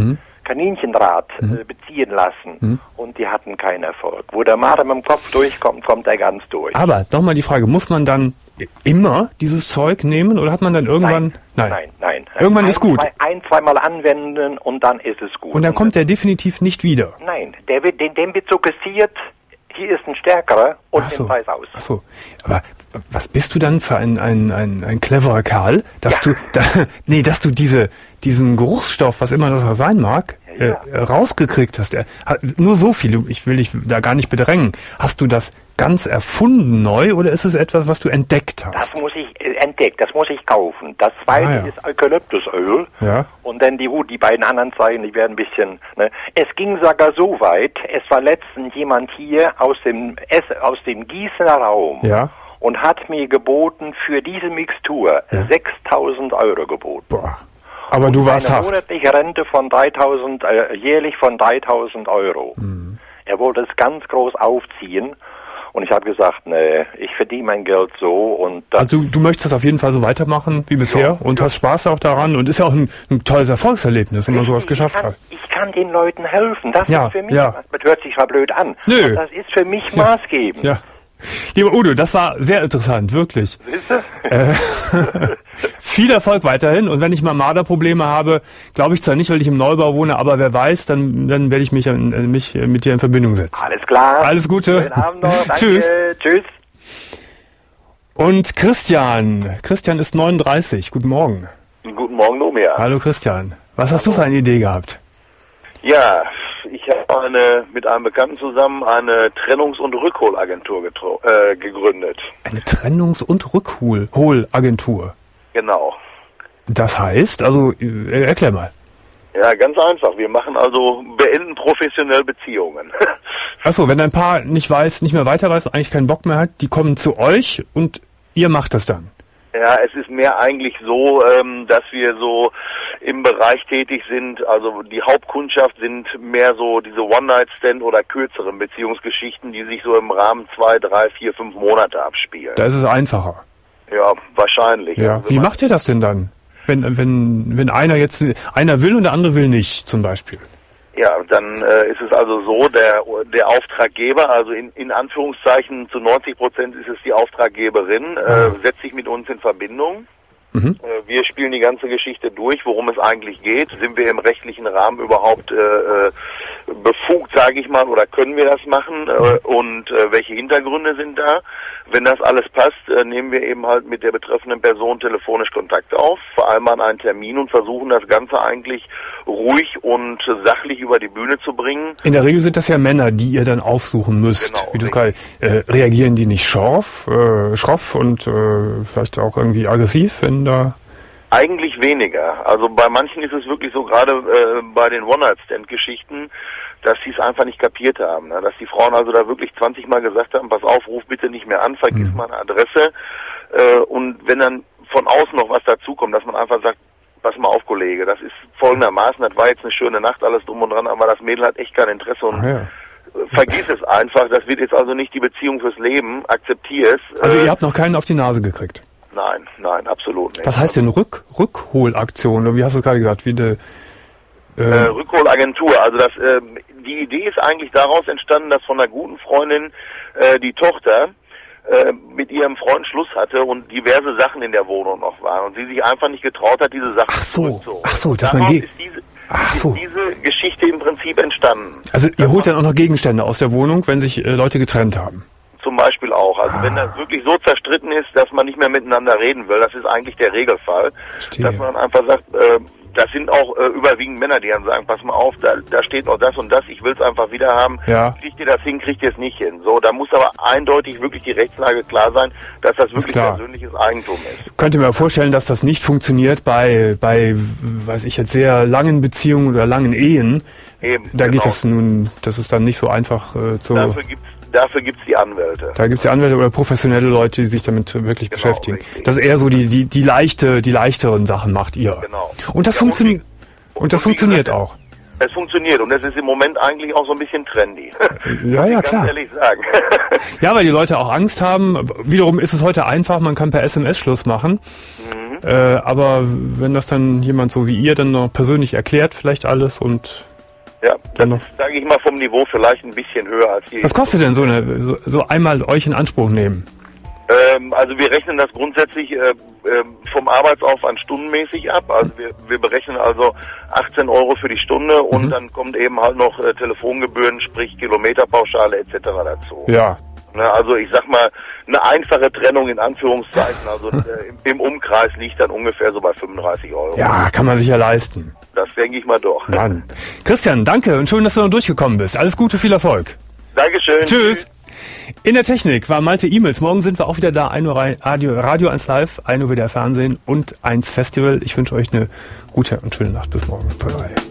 Kaninchendraht mhm. äh, beziehen lassen mhm. und die hatten keinen Erfolg. Wo der Marder mit dem Kopf durchkommt, kommt er ganz durch. Aber nochmal die Frage, muss man dann immer dieses Zeug nehmen oder hat man dann irgendwann... Nein, nein, nein. nein. Irgendwann ein, ist gut. Zwei, ein, zweimal anwenden und dann ist es gut. Und dann kommt der definitiv nicht wieder? Nein, der wird, dem, dem wird suggestiert, hier ist ein stärkerer und den Preis aus. Ach so, aber was bist du dann für ein, ein, ein, ein cleverer Kerl, dass ja. du, da, nee, dass du diese, diesen Geruchsstoff, was immer das auch sein mag, ja, ja. Äh, rausgekriegt hast. Er, nur so viel, ich will dich da gar nicht bedrängen. Hast du das ganz erfunden neu oder ist es etwas, was du entdeckt hast? Das muss ich äh, entdeckt, das muss ich kaufen. Das zweite ah, ja. ist Eukalyptusöl. Ja. Und dann die, die beiden anderen Zeichen, die werden ein bisschen, ne. Es ging sogar so weit, es war letztens jemand hier aus dem, aus dem Gießener Raum. Ja. Und hat mir geboten, für diese Mixtur ja. sechstausend Euro geboten. Boah. Aber und du warst eine hart. Eine monatliche Rente von dreitausend, äh, jährlich von dreitausend Euro. Mhm. Er wollte es ganz groß aufziehen. Und ich habe gesagt, nee, ich verdiene mein Geld so. Und das also du, du möchtest das auf jeden Fall so weitermachen wie bisher ja, und ja. hast Spaß auch daran und ist ja auch ein, ein tolles Erfolgserlebnis, wenn man sowas geschafft kann, hat. Ich kann den Leuten helfen. Das ja, ist für mich, ja. das hört sich zwar blöd an, Nö. aber das ist für mich ja. maßgebend. Ja. Lieber Udo, das war sehr interessant, wirklich. Äh, viel Erfolg weiterhin und wenn ich mal Marderprobleme habe, glaube ich zwar nicht, weil ich im Neubau wohne, aber wer weiß, dann, dann werde ich mich, mich mit dir in Verbindung setzen. Alles klar. Alles Gute. Schönen Abend noch. Danke. Tschüss. Tschüss. Und Christian. Christian ist neununddreißig. Guten Morgen. Guten Morgen, Domia. Hallo Christian. Was hast Hallo. du für eine Idee gehabt? Ja, ich habe eine, mit einem Bekannten zusammen eine Trennungs- und Rückholagentur getro- äh, gegründet. Eine Trennungs- und Rückholagentur? Genau. Das heißt, also äh, erklär mal. Ja, ganz einfach. Wir machen also, beenden professionell Beziehungen. Achso, wenn ein Paar nicht weiß, nicht mehr weiter weiß, eigentlich keinen Bock mehr hat, die kommen zu euch und ihr macht das dann? Ja, es ist mehr eigentlich so, ähm, dass wir so im Bereich tätig sind. Also die Hauptkundschaft sind mehr so diese One-Night-Stand oder kürzeren Beziehungsgeschichten, die sich so im Rahmen zwei, drei, vier, fünf Monate abspielen. Da ist es einfacher. Ja, wahrscheinlich. Ja. Also, wie macht ihr das denn dann? Wenn, wenn, wenn einer jetzt, einer will und der andere will nicht, zum Beispiel? Ja, dann äh, ist es also so, der der Auftraggeber, also in, in Anführungszeichen zu neunzig Prozent ist es die Auftraggeberin, äh, setzt sich mit uns in Verbindung. Mhm. Äh, wir spielen die ganze Geschichte durch, worum es eigentlich geht. Sind wir im rechtlichen Rahmen überhaupt äh, befugt, sage ich mal, oder können wir das machen? Äh, und äh, welche Hintergründe sind da? Wenn das alles passt, äh, nehmen wir eben halt mit der betreffenden Person telefonisch Kontakt auf, vereinbaren einen Termin und versuchen das Ganze eigentlich ruhig und sachlich über die Bühne zu bringen. In der Regel sind das ja Männer, die ihr dann aufsuchen müsst. Genau, wie du gerade äh, reagieren die nicht schroff, äh, schroff und äh, vielleicht auch irgendwie aggressiv, wenn da... Eigentlich weniger. Also bei manchen ist es wirklich so, gerade äh, bei den One-Night-Stand-Geschichten, dass sie es einfach nicht kapiert haben. Ne? Dass die Frauen also da wirklich zwanzig Mal gesagt haben, pass auf, ruf bitte nicht mehr an, vergiss mhm. meine Adresse. Äh, und wenn dann von außen noch was dazukommt, dass man einfach sagt, pass mal auf, Kollege, das ist folgendermaßen, das war jetzt eine schöne Nacht, alles drum und dran, aber das Mädel hat echt kein Interesse und ja. vergiss es einfach, das wird jetzt also nicht die Beziehung fürs Leben, akzeptier es. Also ihr habt noch keinen auf die Nase gekriegt? Nein, nein, absolut nicht. Was heißt denn Rück, Rückholaktion? Wie hast du es gerade gesagt? Wie de, äh äh, Rückholagentur. Also das, äh, die Idee ist eigentlich daraus entstanden, dass von einer guten Freundin äh, die Tochter äh, mit ihrem Freund Schluss hatte und diverse Sachen in der Wohnung noch waren und sie sich einfach nicht getraut hat, diese Sachen ach so, zurückzuholen. Ach so, dass man geht. Ist diese, ach so. ist diese Geschichte im Prinzip entstanden. Also ihr holt dann auch noch Gegenstände aus der Wohnung, wenn sich äh, Leute getrennt haben? Zum Beispiel auch. Also ah. wenn das wirklich so zerstritten ist, dass man nicht mehr miteinander reden will, das ist eigentlich der Regelfall. Verstehe. Dass man einfach sagt, äh, das sind auch äh, überwiegend Männer, die dann sagen, pass mal auf, da, da steht noch das und das, ich will es einfach wieder haben. Ja. Kriegt ihr das hin, kriegt ihr es nicht hin. So, da muss aber eindeutig wirklich die Rechtslage klar sein, dass das wirklich persönliches Eigentum ist. Könnt ihr mir vorstellen, dass das nicht funktioniert bei, bei, weiß ich jetzt, sehr langen Beziehungen oder langen Ehen? Eben, da genau. geht es nun, das ist dann nicht so einfach äh, zu... Dafür gibt's Dafür gibt's die Anwälte. Da gibt's die Anwälte oder professionelle Leute, die sich damit wirklich genau, beschäftigen. Richtig. Das ist eher so die, die, die leichte, die leichteren Sachen macht ihr. Genau. Und das, ja, funktioniert, und, und das funktioniert gesagt, auch. Es funktioniert und es ist im Moment eigentlich auch so ein bisschen trendy. Ja, ja, klar. Ganz ehrlich sagen. Ja, weil die Leute auch Angst haben. Wiederum ist es heute einfach, man kann per S M S Schluss machen. Mhm. Äh, aber wenn das dann jemand so wie ihr dann noch persönlich erklärt, vielleicht alles und Ja, das ist, sage ich mal, vom Niveau vielleicht ein bisschen höher als hier. Was kostet denn so eine, so, so einmal euch in Anspruch nehmen? Ähm, also wir rechnen das grundsätzlich äh, äh, vom Arbeitsaufwand stundenmäßig ab. Also wir, wir berechnen also achtzehn Euro für die Stunde und mhm. dann kommt eben halt noch äh, Telefongebühren, sprich Kilometerpauschale et cetera dazu. Ja. Na, also ich sag mal, eine einfache Trennung in Anführungszeichen, also äh, im, im Umkreis liegt dann ungefähr so bei fünfunddreißig Euro. Ja, kann man sich ja leisten. Das denke ich mal doch. Mann. Christian, danke und schön, dass du noch durchgekommen bist. Alles Gute, viel Erfolg. Dankeschön. Tschüss. In der Technik war Malte E-Mails. Morgen sind wir auch wieder da. ein Uhr Radio, Radio eins Live, ein Uhr wieder Fernsehen und eins Festival. Ich wünsche euch eine gute und schöne Nacht. Bis morgen. Bye bye.